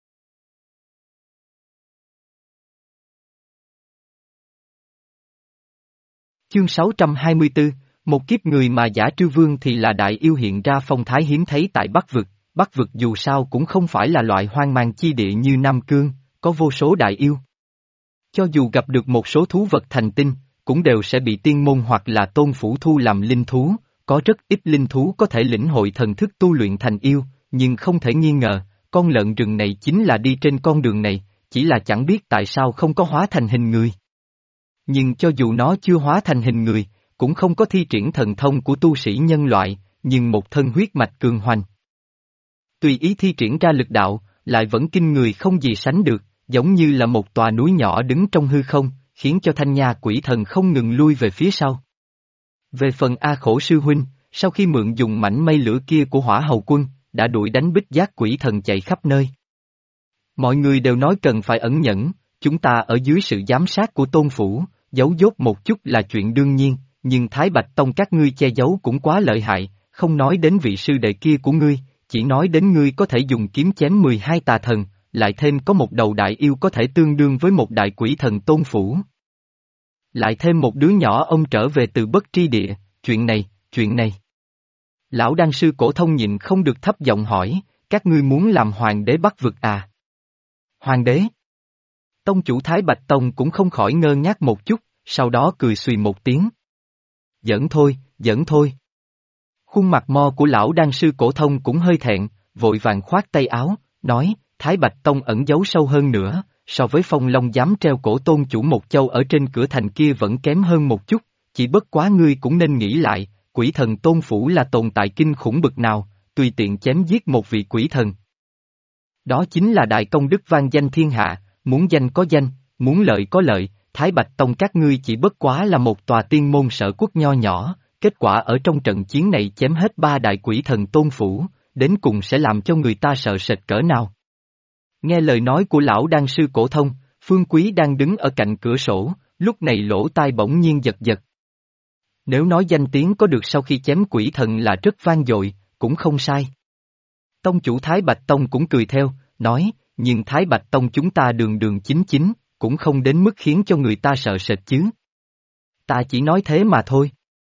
Chương 624, một kiếp người mà giả Trư Vương thì là đại yêu hiện ra phong thái hiếm thấy tại Bắc vực dù sao cũng không phải là loại hoang mang chi địa như Nam Cương, có vô số đại yêu. Cho dù gặp được một số thú vật thành tinh, cũng đều sẽ bị tiên môn hoặc là tôn phủ thu làm linh thú, có rất ít linh thú có thể lĩnh hội thần thức tu luyện thành yêu, nhưng không thể nghi ngờ, con lợn rừng này chính là đi trên con đường này, chỉ là chẳng biết tại sao không có hóa thành hình người. Nhưng cho dù nó chưa hóa thành hình người, cũng không có thi triển thần thông của tu sĩ nhân loại, nhưng một thân huyết mạch cường hoành. Tùy ý thi triển ra lực đạo, lại vẫn kinh người không gì sánh được, giống như là một tòa núi nhỏ đứng trong hư không, khiến cho Thanh Nha Quỷ Thần không ngừng lui về phía sau. Về phần A Khổ sư huynh, sau khi mượn dùng mảnh mây lửa kia của Hỏa Hầu Quân, đã đuổi đánh Bích Giác Quỷ Thần chạy khắp nơi. Mọi người đều nói cần phải ẩn nhẫn, chúng ta ở dưới sự giám sát của tôn phủ, giấu dốt một chút là chuyện đương nhiên, nhưng Thái Bạch Tông các ngươi che giấu cũng quá lợi hại, không nói đến vị sư đệ kia của ngươi, chỉ nói đến ngươi có thể dùng kiếm chém 12 tà thần, lại thêm có một đầu đại yêu có thể tương đương với một đại quỷ thần tôn phủ. Lại thêm một đứa nhỏ ông trở về từ bất tri địa, chuyện này. Lão đan sư cổ thông nhịn không được thấp giọng hỏi, các ngươi muốn làm hoàng đế Bắc vực à? Hoàng đế? Tông chủ Thái Bạch Tông cũng không khỏi ngơ ngác một chút, sau đó cười xùy một tiếng. Giỡn thôi. Khuôn mặt mo của lão đan sư cổ thông cũng hơi thẹn, vội vàng khoát tay áo, nói, Thái Bạch Tông ẩn giấu sâu hơn nữa, so với Phong Long dám treo cổ tôn chủ một châu ở trên cửa thành kia vẫn kém hơn một chút, chỉ bất quá ngươi cũng nên nghĩ lại, quỷ thần tôn phủ là tồn tại kinh khủng bực nào, tùy tiện chém giết một vị quỷ thần. Đó chính là đại công đức vang danh thiên hạ, muốn danh có danh, muốn lợi có lợi, Thái Bạch Tông các ngươi chỉ bất quá là một tòa tiên môn sở quốc nho nhỏ, kết quả ở trong trận chiến này chém hết 3 đại quỷ thần tôn phủ, đến cùng sẽ làm cho người ta sợ sệt cỡ nào. Nghe lời nói của lão đan sư cổ thông, Phương Quý đang đứng ở cạnh cửa sổ, lúc này lỗ tai bỗng nhiên giật giật. Nếu nói danh tiếng có được sau khi chém quỷ thần là rất vang dội, cũng không sai. Tông chủ Thái Bạch Tông cũng cười theo, nói, nhưng Thái Bạch Tông chúng ta đường đường chính chính, cũng không đến mức khiến cho người ta sợ sệt chứ. Ta chỉ nói thế mà thôi.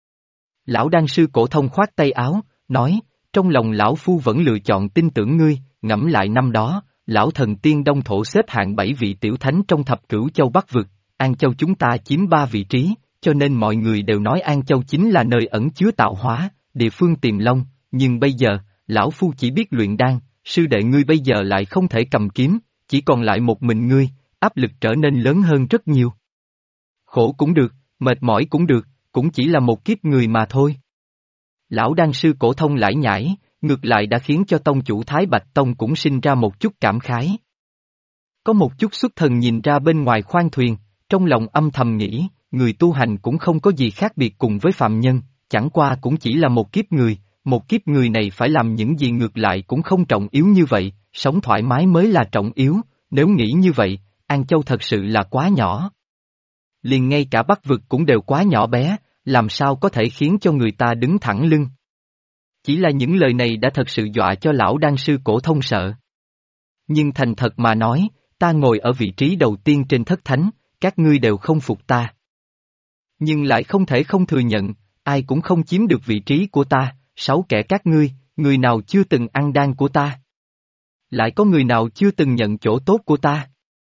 Lão đan sư cổ thông khoát tay áo, nói, trong lòng lão phu vẫn lựa chọn tin tưởng ngươi, ngẫm lại năm đó, lão thần tiên Đông Thổ xếp hạng 7 vị tiểu thánh trong thập cửu châu Bắc vực, An Châu chúng ta chiếm 3 vị trí, cho nên mọi người đều nói An Châu chính là nơi ẩn chứa tạo hóa, địa phương tiềm long, nhưng bây giờ, lão phu chỉ biết luyện đan, sư đệ ngươi bây giờ lại không thể cầm kiếm, chỉ còn lại một mình ngươi, áp lực trở nên lớn hơn rất nhiều. Khổ cũng được, mệt mỏi cũng được, cũng chỉ là một kiếp người mà thôi. Lão đan sư cổ thông lải nhải, ngược lại đã khiến cho tông chủ Thái Bạch Tông cũng sinh ra một chút cảm khái. Có một chút xuất thần nhìn ra bên ngoài khoang thuyền, trong lòng âm thầm nghĩ, người tu hành cũng không có gì khác biệt cùng với phàm nhân, chẳng qua cũng chỉ là một kiếp người này phải làm những gì ngược lại cũng không trọng yếu như vậy, sống thoải mái mới là trọng yếu, nếu nghĩ như vậy, An Châu thật sự là quá nhỏ. Liền ngay cả Bắc vực cũng đều quá nhỏ bé, làm sao có thể khiến cho người ta đứng thẳng lưng. Chỉ là những lời này đã thật sự dọa cho lão đan sư cổ thông sợ. Nhưng thành thật mà nói, ta ngồi ở vị trí đầu tiên trên thất thánh, các ngươi đều không phục ta. Nhưng lại không thể không thừa nhận, ai cũng không chiếm được vị trí của ta, 6 kẻ các ngươi, người nào chưa từng ăn đan của ta? Lại có người nào chưa từng nhận chỗ tốt của ta?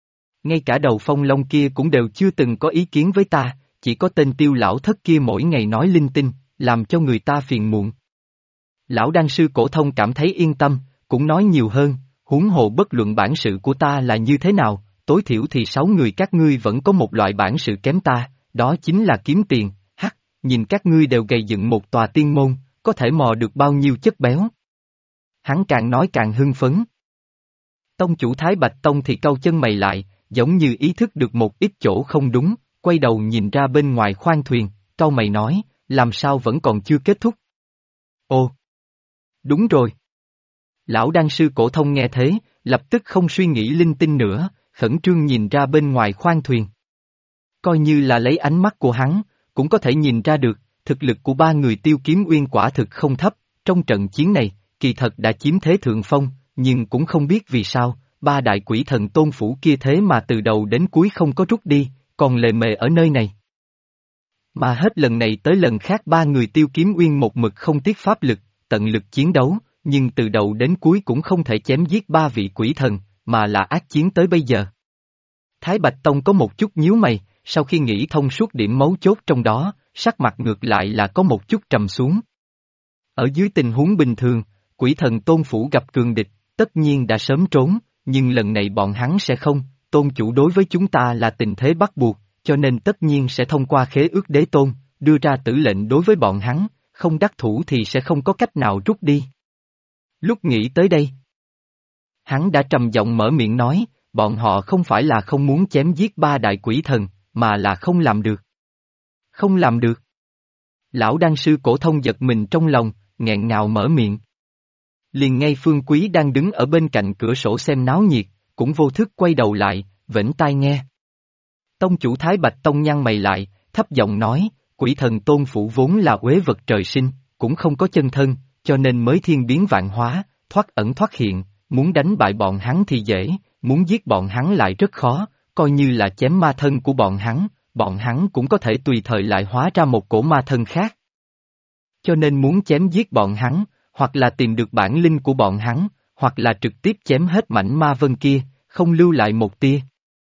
Ngay cả đầu phong long kia cũng đều chưa từng có ý kiến với ta, chỉ có tên Tiêu lão thất kia mỗi ngày nói linh tinh, làm cho người ta phiền muộn. Lão đan sư cổ thông cảm thấy yên tâm, cũng nói nhiều hơn, huống hồ bất luận bản sự của ta là như thế nào, tối thiểu thì 6 người các ngươi vẫn có một loại bản sự kém ta, đó chính là kiếm tiền, nhìn các ngươi đều gầy dựng một tòa tiên môn, có thể mò được bao nhiêu chất béo. Hắn càng nói càng hưng phấn. Tông chủ Thái Bạch Tông thì cau chân mày lại, giống như ý thức được một ít chỗ không đúng, quay đầu nhìn ra bên ngoài khoang thuyền, cau mày nói, làm sao vẫn còn chưa kết thúc. Ồ! Đúng rồi! Lão đan sư cổ thông nghe thế, lập tức không suy nghĩ linh tinh nữa, khẩn trương nhìn ra bên ngoài khoang thuyền. Coi như là lấy ánh mắt của hắn, cũng có thể nhìn ra được, thực lực của 3 người Tiêu Kiếm Uyên quả thực không thấp, trong trận chiến này, kỳ thật đã chiếm thế thượng phong, nhưng cũng không biết vì sao, 3 đại quỷ thần tôn phủ kia thế mà từ đầu đến cuối không có rút đi, còn lề mề ở nơi này. Mà hết lần này tới lần khác 3 người Tiêu Kiếm Uyên một mực không tiếc pháp lực, tận lực chiến đấu, nhưng từ đầu đến cuối cũng không thể chém giết 3 vị quỷ thần, mà là ác chiến tới bây giờ. Thái Bạch Tông có một chút nhíu mày, sau khi nghĩ thông suốt điểm mấu chốt trong đó, sắc mặt ngược lại là có một chút trầm xuống. Ở dưới tình huống bình thường, quỷ thần tôn phủ gặp cường địch, tất nhiên đã sớm trốn, nhưng lần này bọn hắn sẽ không, tôn chủ đối với chúng ta là tình thế bắt buộc, cho nên tất nhiên sẽ thông qua khế ước đế tôn, đưa ra tử lệnh đối với bọn hắn, không đắc thủ thì sẽ không có cách nào rút đi. Lúc nghĩ tới đây, hắn đã trầm giọng mở miệng nói, bọn họ không phải là không muốn chém giết 3 đại quỷ thần, mà là không làm được. Không làm được. Lão đan sư cổ thông giật mình trong lòng, nghẹn ngào mở miệng. Liền ngay Phương Quý đang đứng ở bên cạnh cửa sổ xem náo nhiệt, cũng vô thức quay đầu lại, vểnh tai nghe. Tông chủ Thái Bạch Tông nhăn mày lại, thấp giọng nói, quỷ thần tôn phủ vốn là uế vật trời sinh, cũng không có chân thân, cho nên mới thiên biến vạn hóa, thoát ẩn thoát hiện, muốn đánh bại bọn hắn thì dễ, muốn giết bọn hắn lại rất khó, coi như là chém ma thân của bọn hắn cũng có thể tùy thời lại hóa ra một cổ ma thân khác. Cho nên muốn chém giết bọn hắn, hoặc là tìm được bản linh của bọn hắn, hoặc là trực tiếp chém hết mảnh ma vân kia, không lưu lại một tia.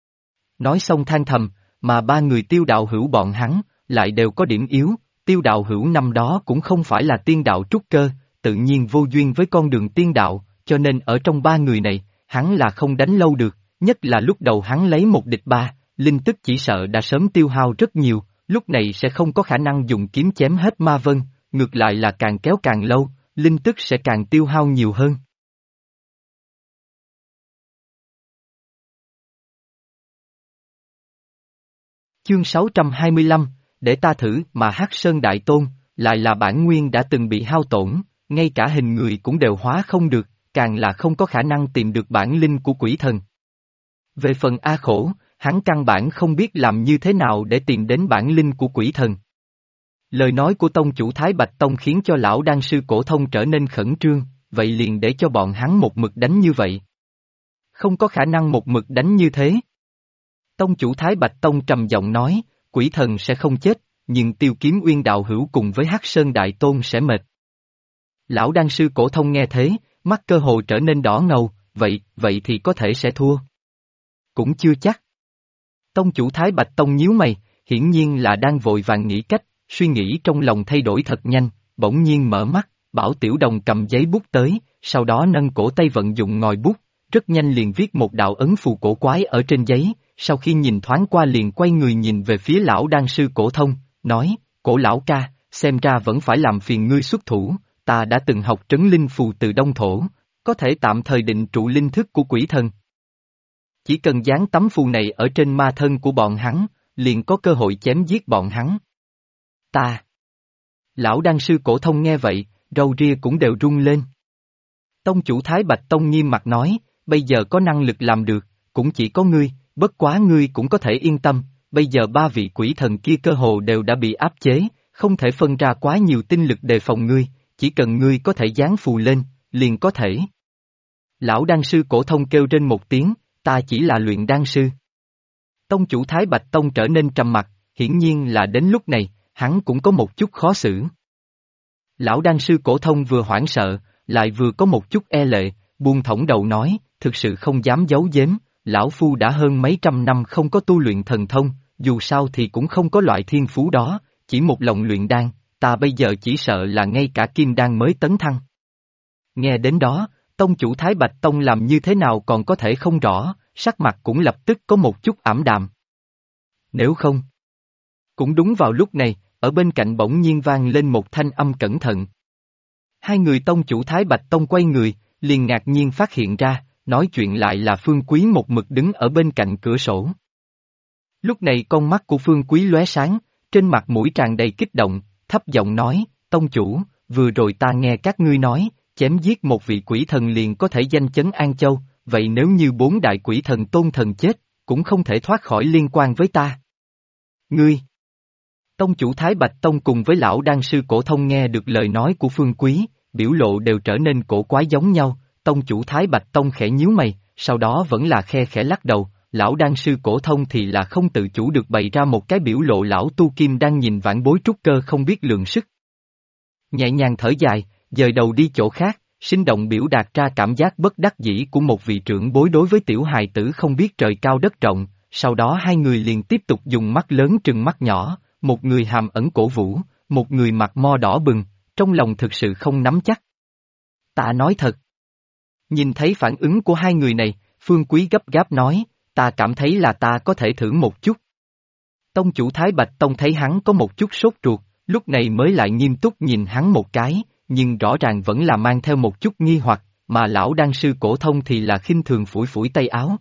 Nói xong than thầm, mà 3 người Tiêu đạo hữu bọn hắn, lại đều có điểm yếu, Tiêu đạo hữu năm đó cũng không phải là tiên đạo trúc cơ, tự nhiên vô duyên với con đường tiên đạo, cho nên ở trong 3 người này, hắn là không đánh lâu được, nhất là lúc đầu hắn lấy 1 địch 3, linh tức chỉ sợ đã sớm tiêu hao rất nhiều, lúc này sẽ không có khả năng dùng kiếm chém hết ma vân, ngược lại là càng kéo càng lâu, linh tức sẽ càng tiêu hao nhiều hơn. Chương 625, để ta thử mà Hắc Sơn Đại Tôn, lại là bản nguyên đã từng bị hao tổn, ngay cả hình người cũng đều hóa không được, càng là không có khả năng tìm được bản linh của quỷ thần. Về phần A Khổ, hắn căn bản không biết làm như thế nào để tìm đến bản linh của quỷ thần. Lời nói của tông chủ Thái Bạch Tông khiến cho lão đan sư cổ thông trở nên khẩn trương, vậy liền để cho bọn hắn một mực đánh như vậy. Không có khả năng một mực đánh như thế. Tông chủ Thái Bạch Tông trầm giọng nói, quỷ thần sẽ không chết, nhưng Tiêu Kiếm Uyên đạo hữu cùng với Hắc Sơn Đại Tôn sẽ mệt. Lão đan sư cổ thông nghe thế, mắt cơ hồ trở nên đỏ ngầu, vậy thì có thể sẽ thua. Cũng chưa chắc. Tông chủ Thái Bạch Tông nhíu mày, hiển nhiên là đang vội vàng nghĩ cách, suy nghĩ trong lòng thay đổi thật nhanh, bỗng nhiên mở mắt, bảo Tiểu Đồng cầm giấy bút tới, sau đó nâng cổ tay vận dụng ngòi bút, rất nhanh liền viết một đạo ấn phù cổ quái ở trên giấy, sau khi nhìn thoáng qua liền quay người nhìn về phía lão đan sư cổ thông, nói, cổ lão ca, xem ra vẫn phải làm phiền ngươi xuất thủ, ta đã từng học trấn linh phù từ Đông Thổ, có thể tạm thời định trụ linh thức của quỷ thần. Chỉ cần dán tấm phù này ở trên ma thân của bọn hắn, liền có cơ hội chém giết bọn hắn. Ta. Lão đan sư cổ thông nghe vậy, râu ria cũng đều rung lên. Tông chủ Thái Bạch Tông nghiêm mặt nói, bây giờ có năng lực làm được, cũng chỉ có ngươi, bất quá ngươi cũng có thể yên tâm, bây giờ 3 vị quỷ thần kia cơ hồ đều đã bị áp chế, không thể phân ra quá nhiều tinh lực đề phòng ngươi, chỉ cần ngươi có thể dán phù lên, liền có thể. Lão đan sư cổ thông kêu trên một tiếng, ta chỉ là luyện đan sư. Tông chủ Thái Bạch Tông trở nên trầm mặc, hiển nhiên là đến lúc này, hắn cũng có một chút khó xử. Lão đan sư cổ thông vừa hoảng sợ, lại vừa có một chút e lệ, buông thõng đầu nói, thực sự không dám giấu giếm, lão phu đã hơn mấy trăm năm không có tu luyện thần thông, dù sao thì cũng không có loại thiên phú đó, chỉ một lòng luyện đan, ta bây giờ chỉ sợ là ngay cả kim đan mới tấn thăng. Nghe đến đó, tông chủ Thái Bạch Tông làm như thế nào còn có thể không rõ, sắc mặt cũng lập tức có một chút ảm đạm. Nếu không. Cũng đúng vào lúc này, ở bên cạnh bỗng nhiên vang lên một thanh âm cẩn thận. Hai người tông chủ Thái Bạch Tông quay người, liền ngạc nhiên phát hiện ra, nói chuyện lại là Phương Quý một mực đứng ở bên cạnh cửa sổ. Lúc này con mắt của Phương Quý lóe sáng, trên mặt mũi tràn đầy kích động, thấp giọng nói, tông chủ, vừa rồi ta nghe các ngươi nói, chém giết một vị quỷ thần liền có thể danh chấn An Châu, vậy nếu như bốn đại quỷ thần tôn thần chết, cũng không thể thoát khỏi liên quan với ta. Ngươi! Tông chủ Thái Bạch Tông cùng với lão đan sư cổ thông nghe được lời nói của Phương Quý, biểu lộ đều trở nên cổ quái giống nhau, tông chủ Thái Bạch Tông khẽ nhíu mày, sau đó vẫn là khe khẽ lắc đầu, lão đan sư cổ thông thì là không tự chủ được bày ra một cái biểu lộ lão tu kim đang nhìn vãn bối trúc cơ không biết lượng sức. Nhẹ nhàng thở dài, dời đầu đi chỗ khác, sinh động biểu đạt ra cảm giác bất đắc dĩ của một vị trưởng bối đối với tiểu hài tử không biết trời cao đất rộng, sau đó hai người liền tiếp tục dùng mắt lớn trừng mắt nhỏ, một người hàm ẩn cổ vũ, một người mặt mo đỏ bừng, trong lòng thực sự không nắm chắc. Ta nói thật. Nhìn thấy phản ứng của hai người này, Phương Quý gấp gáp nói, ta cảm thấy là ta có thể thử một chút. Tông chủ Thái Bạch Tông thấy hắn có một chút sốt ruột, lúc này mới lại nghiêm túc nhìn hắn một cái, nhưng rõ ràng vẫn là mang theo một chút nghi hoặc, mà lão đan sư cổ thông thì là khinh thường phủi phủi tay áo.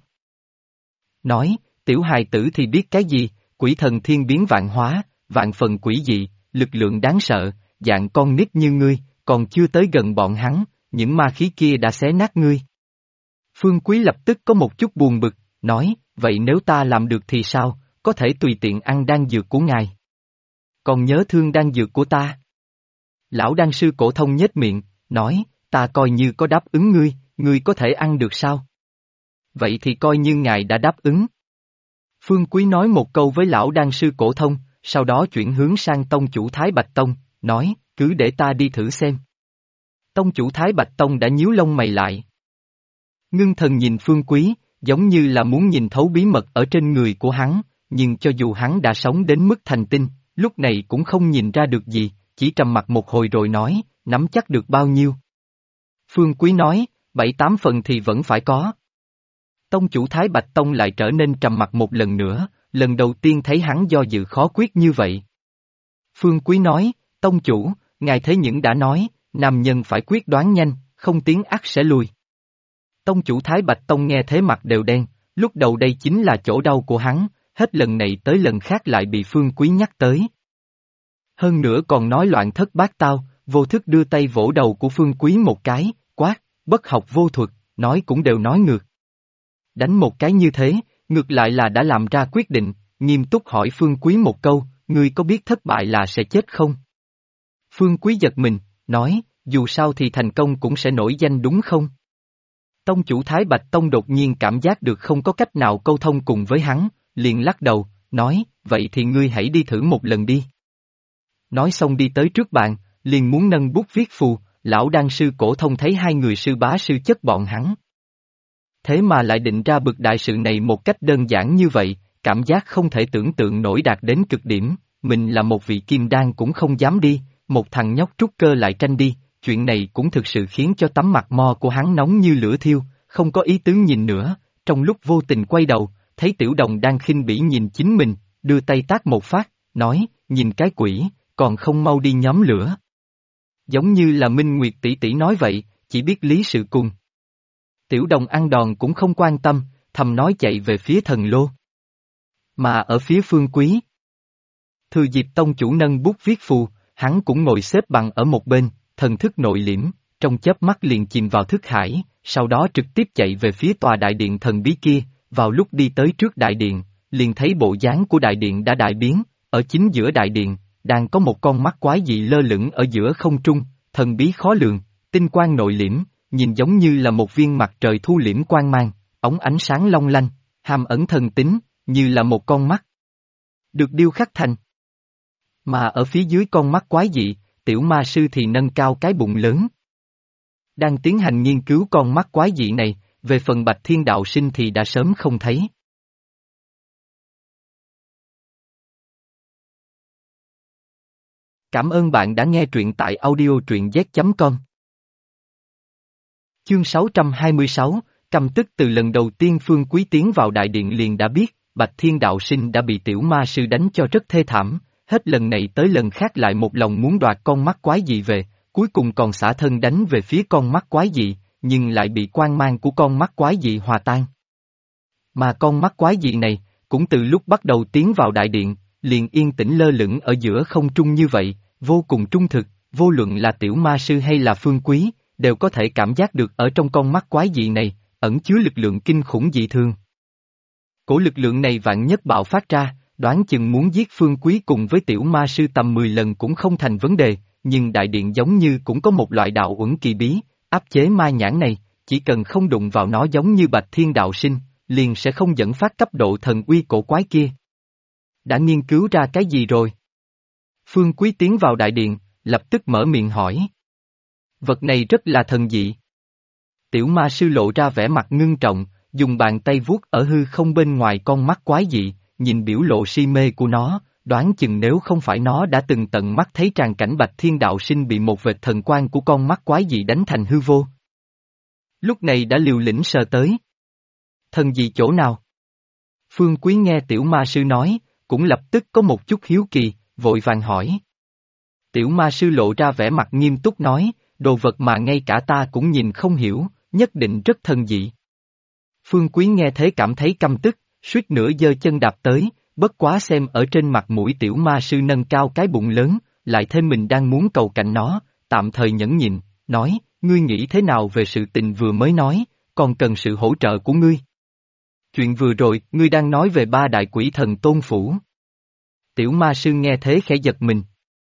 Nói, tiểu hài tử thì biết cái gì, quỷ thần thiên biến vạn hóa, vạn phần quỷ dị, lực lượng đáng sợ, dạng con nít như ngươi, còn chưa tới gần bọn hắn, những ma khí kia đã xé nát ngươi. Phương Quý lập tức có một chút buồn bực, nói, vậy nếu ta làm được thì sao, có thể tùy tiện ăn đan dược của ngài. Còn nhớ thương đan dược của ta. Lão đan sư cổ thông nhếch miệng, nói, ta coi như có đáp ứng ngươi, ngươi có thể ăn được sao? Vậy thì coi như ngài đã đáp ứng. Phương Quý nói một câu với lão đan sư cổ thông, sau đó chuyển hướng sang tông chủ Thái Bạch Tông, nói, cứ để ta đi thử xem. Tông chủ Thái Bạch Tông đã nhíu lông mày lại. Ngưng thần nhìn Phương Quý, giống như là muốn nhìn thấu bí mật ở trên người của hắn, nhưng cho dù hắn đã sống đến mức thành tinh, lúc này cũng không nhìn ra được gì, chỉ trầm mặc một hồi rồi nói, nắm chắc được bao nhiêu. Phương Quý nói, 7-8 phần thì vẫn phải có. Tông chủ Thái Bạch Tông lại trở nên trầm mặc một lần nữa, lần đầu tiên thấy hắn do dự khó quyết như vậy. Phương Quý nói, tông chủ, ngài thấy những đã nói, nam nhân phải quyết đoán nhanh, không tiến ắt sẽ lùi. Tông chủ Thái Bạch Tông nghe thế mặt đều đen, lúc đầu đây chính là chỗ đau của hắn, hết lần này tới lần khác lại bị Phương Quý nhắc tới. Hơn nữa còn nói loạn thất bát tao, vô thức đưa tay vỗ đầu của Phương Quý một cái, quát, bất học vô thuật, nói cũng đều nói ngược. Đánh một cái như thế, ngược lại là đã làm ra quyết định, nghiêm túc hỏi Phương Quý một câu, ngươi có biết thất bại là sẽ chết không? Phương Quý giật mình, nói, dù sao thì thành công cũng sẽ nổi danh đúng không? Tông chủ Thái Bạch Tông đột nhiên cảm giác được không có cách nào câu thông cùng với hắn, liền lắc đầu, nói, vậy thì ngươi hãy đi thử một lần đi. Nói xong đi tới trước bàn, liền muốn nâng bút viết phù, lão đan sư cổ thông thấy hai người sư bá sư chất bọn hắn. Thế mà lại định ra bực đại sự này một cách đơn giản như vậy, cảm giác không thể tưởng tượng nổi đạt đến cực điểm, mình là một vị kim đan cũng không dám đi, một thằng nhóc trúc cơ lại tranh đi, chuyện này cũng thực sự khiến cho tấm mặt mo của hắn nóng như lửa thiêu, không có ý tứ nhìn nữa, trong lúc vô tình quay đầu, thấy Tiểu Đồng đang khinh bỉ nhìn chính mình, đưa tay tát một phát, nói, nhìn cái quỷ, còn không mau đi nhóm lửa. Giống như là Minh Nguyệt tỷ tỷ nói vậy, chỉ biết lý sự cùng. Tiểu Đồng ăn đòn cũng không quan tâm, thầm nói chạy về phía thần lô. Mà ở phía Phương Quý, thừa dịp tông chủ nâng bút viết phù, hắn cũng ngồi xếp bằng ở một bên, thần thức nội liễm, trong chớp mắt liền chìm vào thức hải, sau đó trực tiếp chạy về phía tòa đại điện thần bí kia, vào lúc đi tới trước đại điện, liền thấy bộ dáng của đại điện đã đại biến, ở chính giữa đại điện, đang có một con mắt quái dị lơ lửng ở giữa không trung, thần bí khó lường, tinh quang nội liễm, nhìn giống như là một viên mặt trời thu liễm quang mang, ống ánh sáng long lanh, hàm ẩn thần tính, như là một con mắt được điêu khắc thành. Mà ở phía dưới con mắt quái dị, tiểu ma sư thì nâng cao cái bụng lớn. Đang tiến hành nghiên cứu con mắt quái dị này, về phần Bạch Thiên đạo sinh thì đã sớm không thấy. Cảm ơn bạn đã nghe truyện tại audio truyện z.com. Chương 626, căm tức. Từ lần đầu tiên Phương Quý tiến vào đại điện liền đã biết, Bạch Thiên đạo sinh đã bị tiểu ma sư đánh cho rất thê thảm, hết lần này tới lần khác lại một lòng muốn đoạt con mắt quái dị về, cuối cùng còn xả thân đánh về phía con mắt quái dị, nhưng lại bị quang mang của con mắt quái dị hòa tan. Mà con mắt quái dị này, cũng từ lúc bắt đầu tiến vào đại điện, liền yên tĩnh lơ lửng ở giữa không trung như vậy, vô cùng trung thực, vô luận là tiểu ma sư hay là Phương Quý, đều có thể cảm giác được ở trong con mắt quái dị này, ẩn chứa lực lượng kinh khủng dị thường. Cổ lực lượng này vạn nhất bạo phát ra, đoán chừng muốn giết Phương Quý cùng với tiểu ma sư tầm 10 lần cũng không thành vấn đề, nhưng đại điện giống như cũng có một loại đạo uẩn kỳ bí, áp chế ma nhãn này, chỉ cần không đụng vào nó giống như Bạch Thiên đạo sinh, liền sẽ không dẫn phát cấp độ thần uy cổ quái kia. Đã nghiên cứu ra cái gì rồi? Phương Quý tiến vào đại điện, lập tức mở miệng hỏi. Vật này rất là thần dị. Tiểu ma sư lộ ra vẻ mặt ngưng trọng, dùng bàn tay vuốt ở hư không bên ngoài con mắt quái dị, nhìn biểu lộ si mê của nó, đoán chừng nếu không phải nó đã từng tận mắt thấy tràng cảnh Bạch Thiên đạo sinh bị một vệt thần quang của con mắt quái dị đánh thành hư vô. Lúc này đã liều lĩnh sờ tới. Thần dị chỗ nào? Phương Quý nghe tiểu ma sư nói, cũng lập tức có một chút hiếu kỳ, vội vàng hỏi. Tiểu ma sư lộ ra vẻ mặt nghiêm túc nói, đồ vật mà ngay cả ta cũng nhìn không hiểu, nhất định rất thần dị. Phương Quý nghe thế cảm thấy căm tức, suýt nữa giơ chân đạp tới, bất quá xem ở trên mặt mũi tiểu ma sư nâng cao cái bụng lớn, lại thêm mình đang muốn cầu cạnh nó, tạm thời nhẫn nhịn, nói, ngươi nghĩ thế nào về sự tình vừa mới nói, còn cần sự hỗ trợ của ngươi. Chuyện vừa rồi, ngươi đang nói về ba đại quỷ thần tôn phủ. Tiểu ma sư nghe thế khẽ giật mình.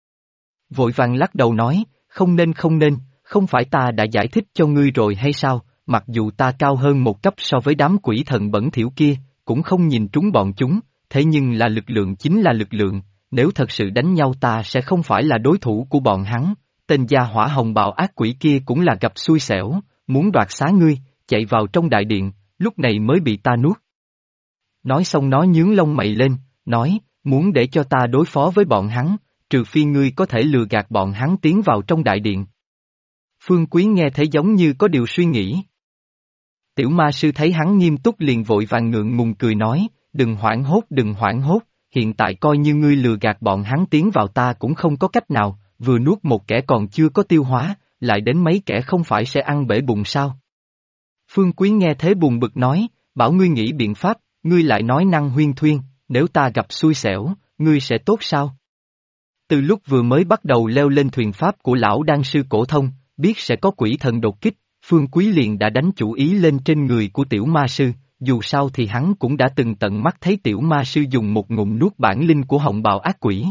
Vội vàng lắc đầu nói, không nên, không phải ta đã giải thích cho ngươi rồi hay sao, mặc dù ta cao hơn một cấp so với đám quỷ thần bẩn thỉu kia, cũng không nhìn trúng bọn chúng, thế nhưng là lực lượng chính là lực lượng, nếu thật sự đánh nhau ta sẽ không phải là đối thủ của bọn hắn, tên gia hỏa hồng bạo ác quỷ kia cũng là gặp xui xẻo, muốn đoạt xá ngươi, chạy vào trong đại điện, lúc này mới bị ta nuốt. Nói xong nó nhướng lông mày lên, nói, muốn để cho ta đối phó với bọn hắn, trừ phi ngươi có thể lừa gạt bọn hắn tiến vào trong đại điện. Phương Quý nghe thấy giống như có điều suy nghĩ. Tiểu ma sư thấy hắn nghiêm túc liền vội vàng ngượng ngùng cười nói, đừng hoảng hốt, hiện tại coi như ngươi lừa gạt bọn hắn tiến vào ta cũng không có cách nào, vừa nuốt một kẻ còn chưa có tiêu hóa, lại đến mấy kẻ không phải sẽ ăn bể bụng sao. Phương Quý nghe thế buồn bực nói, bảo ngươi nghĩ biện pháp, ngươi lại nói năng huyên thuyên, nếu ta gặp xui xẻo, ngươi sẽ tốt sao? Từ lúc vừa mới bắt đầu leo lên thuyền pháp của lão đan sư cổ thông, biết sẽ có quỷ thần đột kích, Phương Quý liền đã đánh chủ ý lên trên người của tiểu ma sư, dù sao thì hắn cũng đã từng tận mắt thấy tiểu ma sư dùng một ngụm nuốt bản linh của hồng bào ác quỷ.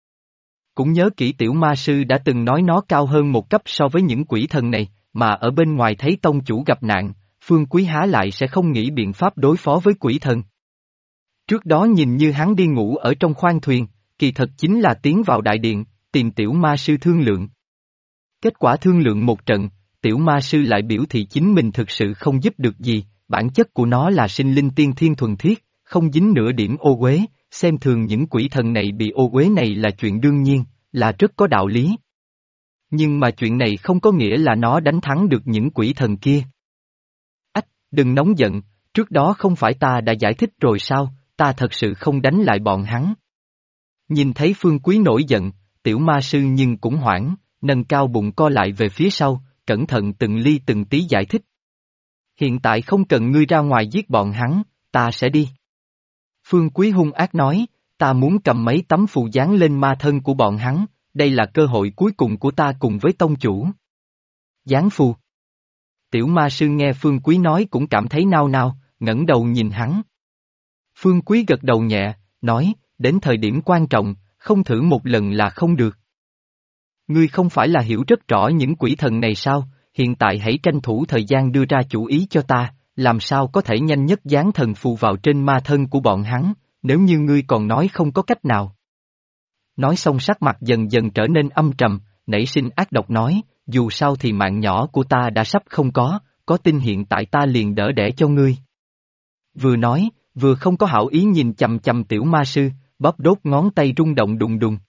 Cũng nhớ kỹ tiểu ma sư đã từng nói nó cao hơn một cấp so với những quỷ thần này, mà ở bên ngoài thấy tông chủ gặp nạn, Phương Quý há lại sẽ không nghĩ biện pháp đối phó với quỷ thần. Trước đó nhìn như hắn đi ngủ ở trong khoang thuyền, kỳ thật chính là tiến vào đại điện, tìm tiểu ma sư thương lượng. Kết quả thương lượng một trận, tiểu ma sư lại biểu thị chính mình thực sự không giúp được gì, bản chất của nó là sinh linh tiên thiên thuần thiết, không dính nửa điểm ô uế, xem thường những quỷ thần này bị ô uế này là chuyện đương nhiên, là rất có đạo lý. Nhưng mà chuyện này không có nghĩa là nó đánh thắng được những quỷ thần kia. Ách, đừng nóng giận, trước đó không phải ta đã giải thích rồi sao, ta thật sự không đánh lại bọn hắn. Nhìn thấy Phương Quý nổi giận, tiểu ma sư nhưng cũng hoảng, nâng cao bụng co lại về phía sau, cẩn thận từng ly từng tí giải thích. Hiện tại không cần ngươi ra ngoài giết bọn hắn, ta sẽ đi. Phương Quý hung ác nói, ta muốn cầm mấy tấm phù dán lên ma thân của bọn hắn, đây là cơ hội cuối cùng của ta cùng với tông chủ. Dán phù. Tiểu ma sư nghe Phương Quý nói cũng cảm thấy nao nao, ngẩng đầu nhìn hắn. Phương Quý gật đầu nhẹ, nói, đến thời điểm quan trọng, không thử một lần là không được. Ngươi không phải là hiểu rất rõ những quỷ thần này sao, hiện tại hãy tranh thủ thời gian đưa ra chủ ý cho ta, làm sao có thể nhanh nhất dán thần phù vào trên ma thân của bọn hắn, nếu như ngươi còn nói không có cách nào. Nói xong sắc mặt dần dần trở nên âm trầm, nảy sinh ác độc nói, dù sao thì mạng nhỏ của ta đã sắp không có, có tin hiện tại ta liền đỡ đẻ cho ngươi. Vừa nói, vừa không có hảo ý nhìn chằm chằm tiểu ma sư, bóp đốt ngón tay rung động đùng đùng.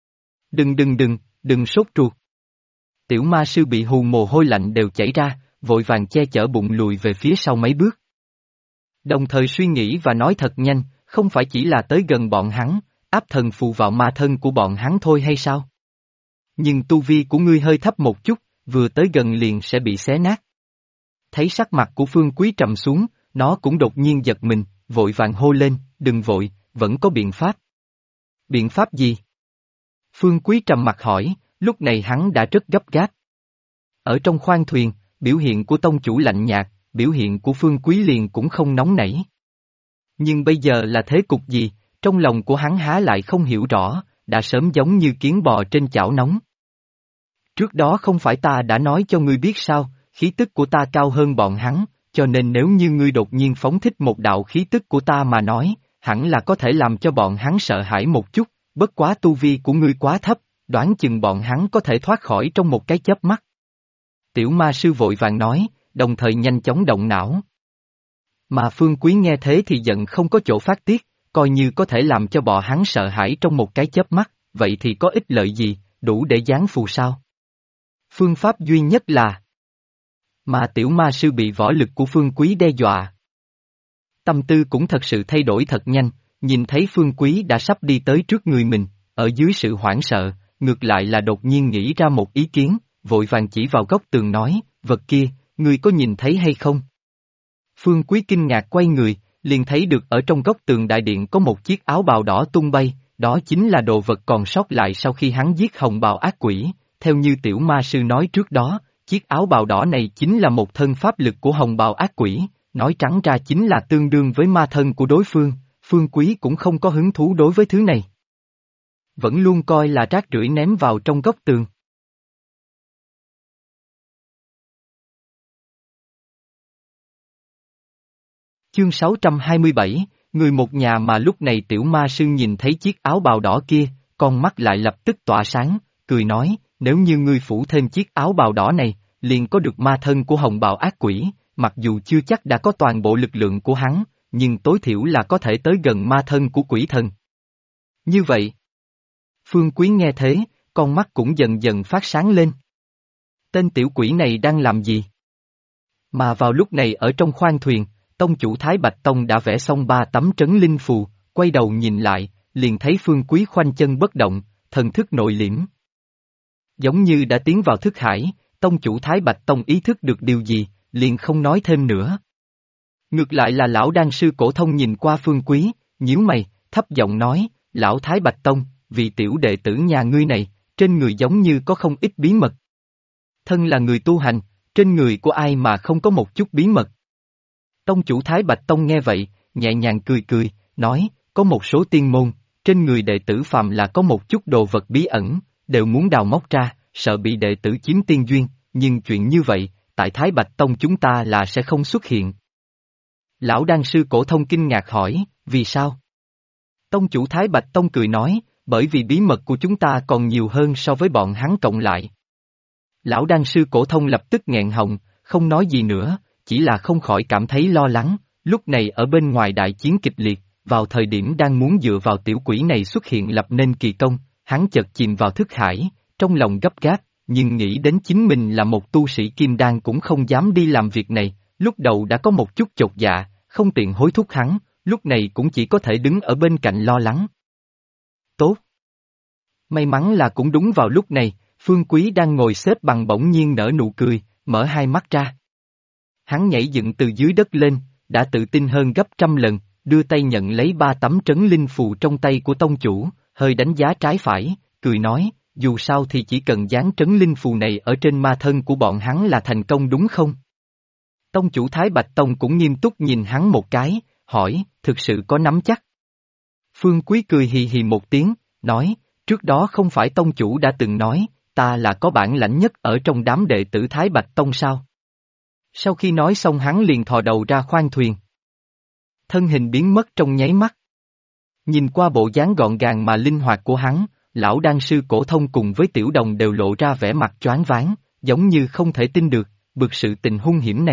Đừng sốt ruột. Tiểu ma sư bị hù mồ hôi lạnh đều chảy ra, vội vàng che chở bụng lùi về phía sau mấy bước. Đồng thời suy nghĩ và nói thật nhanh, không phải chỉ là tới gần bọn hắn, áp thần phù vào ma thân của bọn hắn thôi hay sao? Nhưng tu vi của ngươi hơi thấp một chút, vừa tới gần liền sẽ bị xé nát. Thấy sắc mặt của Phương Quý trầm xuống, nó cũng đột nhiên giật mình, vội vàng hô lên, đừng vội, vẫn có biện pháp. Biện pháp gì? Phương Quý trầm mặt hỏi, lúc này hắn đã rất gấp gáp. Ở trong khoang thuyền, biểu hiện của tông chủ lạnh nhạt, biểu hiện của Phương Quý liền cũng không nóng nảy. Nhưng bây giờ là thế cục gì, trong lòng của hắn há lại không hiểu rõ, đã sớm giống như kiến bò trên chảo nóng. Trước đó không phải ta đã nói cho ngươi biết sao, khí tức của ta cao hơn bọn hắn, cho nên nếu như ngươi đột nhiên phóng thích một đạo khí tức của ta mà nói, hẳn là có thể làm cho bọn hắn sợ hãi một chút, bất quá tu vi của ngươi quá thấp, đoán chừng bọn hắn có thể thoát khỏi trong một cái chớp mắt. Tiểu ma sư vội vàng nói, đồng thời nhanh chóng động não. Mà Phương Quý nghe thế thì giận không có chỗ phát tiết, coi như có thể làm cho bọn hắn sợ hãi trong một cái chớp mắt, vậy thì có ích lợi gì, đủ để giáng phù sao? Phương pháp duy nhất là mà tiểu ma sư bị võ lực của Phương Quý đe dọa. Tâm tư cũng thật sự thay đổi thật nhanh, nhìn thấy Phương Quý đã sắp đi tới trước người mình, ở dưới sự hoảng sợ, ngược lại là đột nhiên nghĩ ra một ý kiến, vội vàng chỉ vào góc tường nói, vật kia, ngươi có nhìn thấy hay không? Phương Quý kinh ngạc quay người, liền thấy được ở trong góc tường đại điện có một chiếc áo bào đỏ tung bay, đó chính là đồ vật còn sót lại sau khi hắn giết hồng bào ác quỷ, theo như tiểu ma sư nói trước đó, chiếc áo bào đỏ này chính là một thân pháp lực của hồng bào ác quỷ, nói trắng ra chính là tương đương với ma thân của đối phương, Phương Quý cũng không có hứng thú đối với thứ này. Vẫn luôn coi là rác rưởi ném vào trong góc tường. Chương 627, người một nhà mà lúc này tiểu ma sư nhìn thấy chiếc áo bào đỏ kia, con mắt lại lập tức tỏa sáng, cười nói, nếu như ngươi phủ thêm chiếc áo bào đỏ này, liền có được ma thân của hồng bào ác quỷ, mặc dù chưa chắc đã có toàn bộ lực lượng của hắn, nhưng tối thiểu là có thể tới gần ma thân của quỷ thần. Như vậy, Phương Quý nghe thế, con mắt cũng dần dần phát sáng lên. Tên tiểu quỷ này đang làm gì? Mà vào lúc này ở trong khoang thuyền, tông chủ Thái Bạch Tông đã vẽ xong 3 tấm trấn linh phù, quay đầu nhìn lại, liền thấy Phương Quý khoanh chân bất động, thần thức nội liễm. Giống như đã tiến vào thức hải, tông chủ Thái Bạch Tông ý thức được điều gì, liền không nói thêm nữa. Ngược lại là lão đan sư cổ thông nhìn qua Phương Quý, nhíu mày, thấp giọng nói, lão Thái Bạch Tông, vị tiểu đệ tử nhà ngươi này, trên người giống như có không ít bí mật. Thân là người tu hành, trên người của ai mà không có một chút bí mật. Tông chủ Thái Bạch Tông nghe vậy, nhẹ nhàng cười cười, nói, có một số tiên môn, trên người đệ tử phàm là có một chút đồ vật bí ẩn, đều muốn đào móc ra, sợ bị đệ tử chiếm tiên duyên, nhưng chuyện như vậy, tại Thái Bạch Tông chúng ta là sẽ không xuất hiện. Lão đan sư cổ thông kinh ngạc hỏi, vì sao? Tông chủ Thái Bạch Tông cười nói, bởi vì bí mật của chúng ta còn nhiều hơn so với bọn hắn cộng lại. Lão đan sư cổ thông lập tức nghẹn họng, không nói gì nữa, chỉ là không khỏi cảm thấy lo lắng, lúc này ở bên ngoài đại chiến kịch liệt, vào thời điểm đang muốn dựa vào tiểu quỷ này xuất hiện lập nên kỳ công, hắn chợt chìm vào thức hải, trong lòng gấp gáp, nhưng nghĩ đến chính mình là một tu sĩ kim đan cũng không dám đi làm việc này, lúc đầu đã có một chút chột dạ, không tiện hối thúc hắn, lúc này cũng chỉ có thể đứng ở bên cạnh lo lắng. Tốt! May mắn là cũng đúng vào lúc này, Phương Quý đang ngồi xếp bằng bỗng nhiên nở nụ cười, mở hai mắt ra. Hắn nhảy dựng từ dưới đất lên, đã tự tin hơn gấp trăm lần, đưa tay nhận lấy 3 tấm trấn linh phù trong tay của tông chủ, hơi đánh giá trái phải, cười nói, dù sao thì chỉ cần dán trấn linh phù này ở trên ma thân của bọn hắn là thành công đúng không? Tông chủ Thái Bạch Tông cũng nghiêm túc nhìn hắn một cái, hỏi, thực sự có nắm chắc? Phương Quý cười hì hì một tiếng, nói, trước đó không phải tông chủ đã từng nói, ta là có bản lãnh nhất ở trong đám đệ tử Thái Bạch Tông sao? Sau khi nói xong hắn liền thò đầu ra khoang thuyền. Thân hình biến mất trong nháy mắt. Nhìn qua bộ dáng gọn gàng mà linh hoạt của hắn, lão đan sư cổ thông cùng với tiểu đồng đều lộ ra vẻ mặt choáng váng, giống như không thể tin được, bực sự tình hung hiểm này,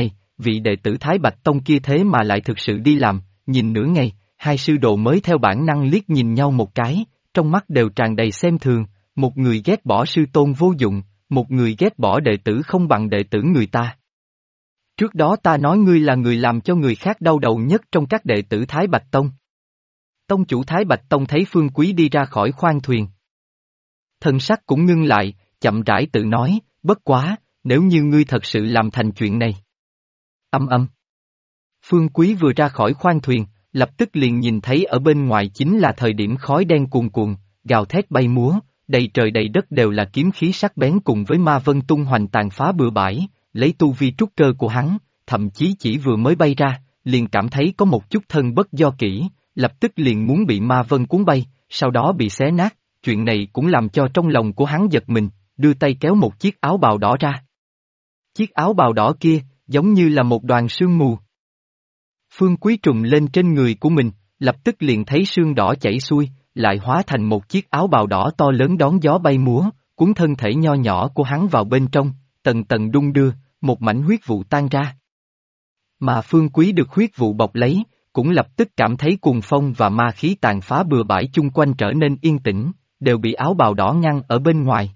vị đệ tử Thái Bạch Tông kia thế mà lại thực sự đi làm, nhìn nửa ngày, hai sư đồ mới theo bản năng liếc nhìn nhau một cái, trong mắt đều tràn đầy xem thường, một người ghét bỏ sư tôn vô dụng, một người ghét bỏ đệ tử không bằng đệ tử người ta. Trước đó ta nói ngươi là người làm cho người khác đau đầu nhất trong các đệ tử Thái Bạch Tông. Tông chủ Thái Bạch Tông thấy Phương Quý đi ra khỏi khoang thuyền. Thần sắc cũng ngưng lại, chậm rãi tự nói, bất quá, nếu như ngươi thật sự làm thành chuyện này. Âm âm. Phương Quý vừa ra khỏi khoang thuyền, lập tức liền nhìn thấy ở bên ngoài chính là thời điểm khói đen cuồn cuộn, gào thét bay múa, đầy trời đầy đất đều là kiếm khí sắc bén cùng với ma vân tung hoành tàn phá bừa bãi, lấy tu vi trúc cơ của hắn, thậm chí chỉ vừa mới bay ra, liền cảm thấy có một chút thân bất do kỹ, lập tức liền muốn bị ma vân cuốn bay, sau đó bị xé nát, chuyện này cũng làm cho trong lòng của hắn giật mình, đưa tay kéo một chiếc áo bào đỏ ra. Chiếc áo bào đỏ kia, giống như là một đoàn sương mù. Phương Quý trùm lên trên người của mình, lập tức liền thấy sương đỏ chảy xuôi, lại hóa thành một chiếc áo bào đỏ to lớn đón gió bay múa, cuốn thân thể nho nhỏ của hắn vào bên trong, tầng tầng đung đưa, một mảnh huyết vụ tan ra. Mà Phương Quý được huyết vụ bọc lấy, cũng lập tức cảm thấy cuồng phong và ma khí tàn phá bừa bãi chung quanh trở nên yên tĩnh, đều bị áo bào đỏ ngăn ở bên ngoài.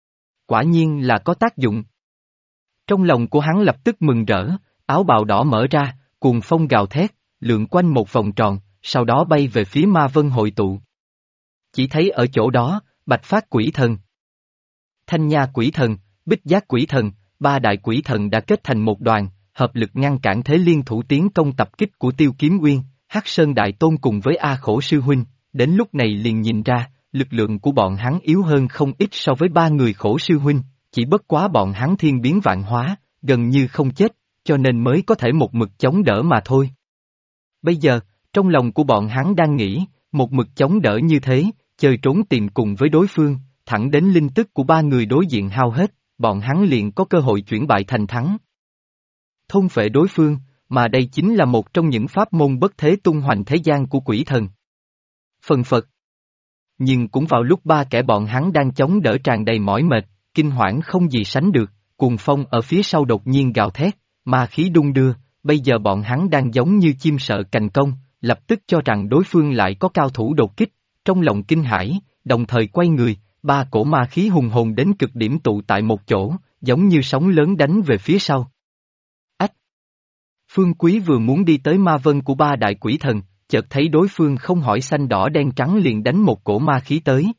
Quả nhiên là có tác dụng. Trong lòng của hắn lập tức mừng rỡ, áo bào đỏ mở ra, cuồng phong gào thét, lượn quanh một vòng tròn, sau đó bay về phía ma vân hội tụ. Chỉ thấy ở chỗ đó, Bạch Phát Quỷ Thần, Thanh Nha Quỷ Thần, Bích Giác Quỷ Thần, ba đại quỷ thần đã kết thành một đoàn, hợp lực ngăn cản thế liên thủ tiến công tập kích của Tiêu Kiếm Uyên, Hắc Sơn Đại Tôn cùng với A Khổ Sư Huynh, đến lúc này liền nhìn ra, lực lượng của bọn hắn yếu hơn không ít so với ba người Khổ Sư Huynh, chỉ bất quá bọn hắn thiên biến vạn hóa, gần như không chết, cho nên mới có thể một mực chống đỡ mà thôi. Bây giờ, trong lòng của bọn hắn đang nghĩ, một mực chống đỡ như thế, chơi trốn tìm cùng với đối phương, thẳng đến linh tức của ba người đối diện hao hết, bọn hắn liền có cơ hội chuyển bại thành thắng. Thôn phệ đối phương, mà đây chính là một trong những pháp môn bất thế tung hoành thế gian của quỷ thần. Phần phật. Nhưng cũng vào lúc ba kẻ bọn hắn đang chống đỡ tràn đầy mỏi mệt, kinh hoảng không gì sánh được, cuồng phong ở phía sau đột nhiên gào thét, ma khí đung đưa, bây giờ bọn hắn đang giống như chim sợ cành công, lập tức cho rằng đối phương lại có cao thủ đột kích, trong lòng kinh hãi, đồng thời quay người, ba cổ ma khí hùng hồn đến cực điểm tụ tại một chỗ, giống như sóng lớn đánh về phía sau. Ách! Phương Quý vừa muốn đi tới ma vân của ba đại quỷ thần, chợt thấy đối phương không hỏi xanh đỏ đen trắng liền đánh một cổ ma khí tới.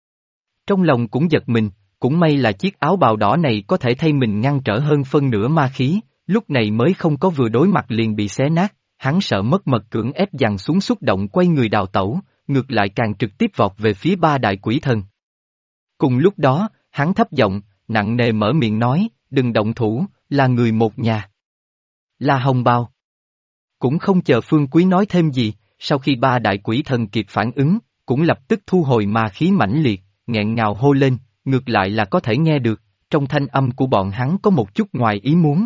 Trong lòng cũng giật mình, cũng may là chiếc áo bào đỏ này có thể thay mình ngăn trở hơn phân nửa ma khí, lúc này mới không có vừa đối mặt liền bị xé nát, hắn sợ mất mật cưỡng ép giằng xuống xúc động quay người đào tẩu, ngược lại càng trực tiếp vọt về phía ba đại quỷ thần. Cùng lúc đó, hắn thấp giọng, nặng nề mở miệng nói, đừng động thủ, là người một nhà. Là hồng bào. Cũng không chờ Phương Quý nói thêm gì, sau khi ba đại quỷ thần kịp phản ứng, cũng lập tức thu hồi ma khí mãnh liệt, nghẹn ngào hô lên, ngược lại là có thể nghe được, trong thanh âm của bọn hắn có một chút ngoài ý muốn.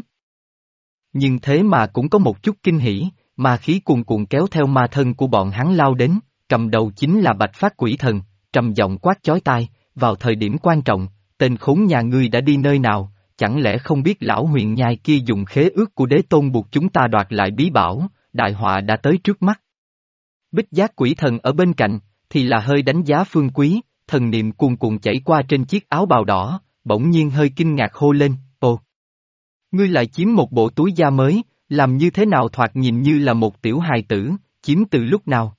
Nhưng thế mà cũng có một chút kinh hỉ, ma khí cuồn cuộn kéo theo ma thân của bọn hắn lao đến, cầm đầu chính là Bạch Phát Quỷ Thần, trầm giọng quát chói tai, vào thời điểm quan trọng, tên khốn nhà ngươi đã đi nơi nào, chẳng lẽ không biết lão huyền nhai kia dùng khế ước của đế tôn buộc chúng ta đoạt lại bí bảo, đại họa đã tới trước mắt. Bích Giác Quỷ Thần ở bên cạnh, thì là hơi đánh giá Phương Quý, thần niệm cuồn cuộn chảy qua trên chiếc áo bào đỏ, bỗng nhiên hơi kinh ngạc hô lên, ồ! Ngươi lại chiếm một bộ túi da mới, làm như thế nào thoạt nhìn như là một tiểu hài tử, chiếm từ lúc nào?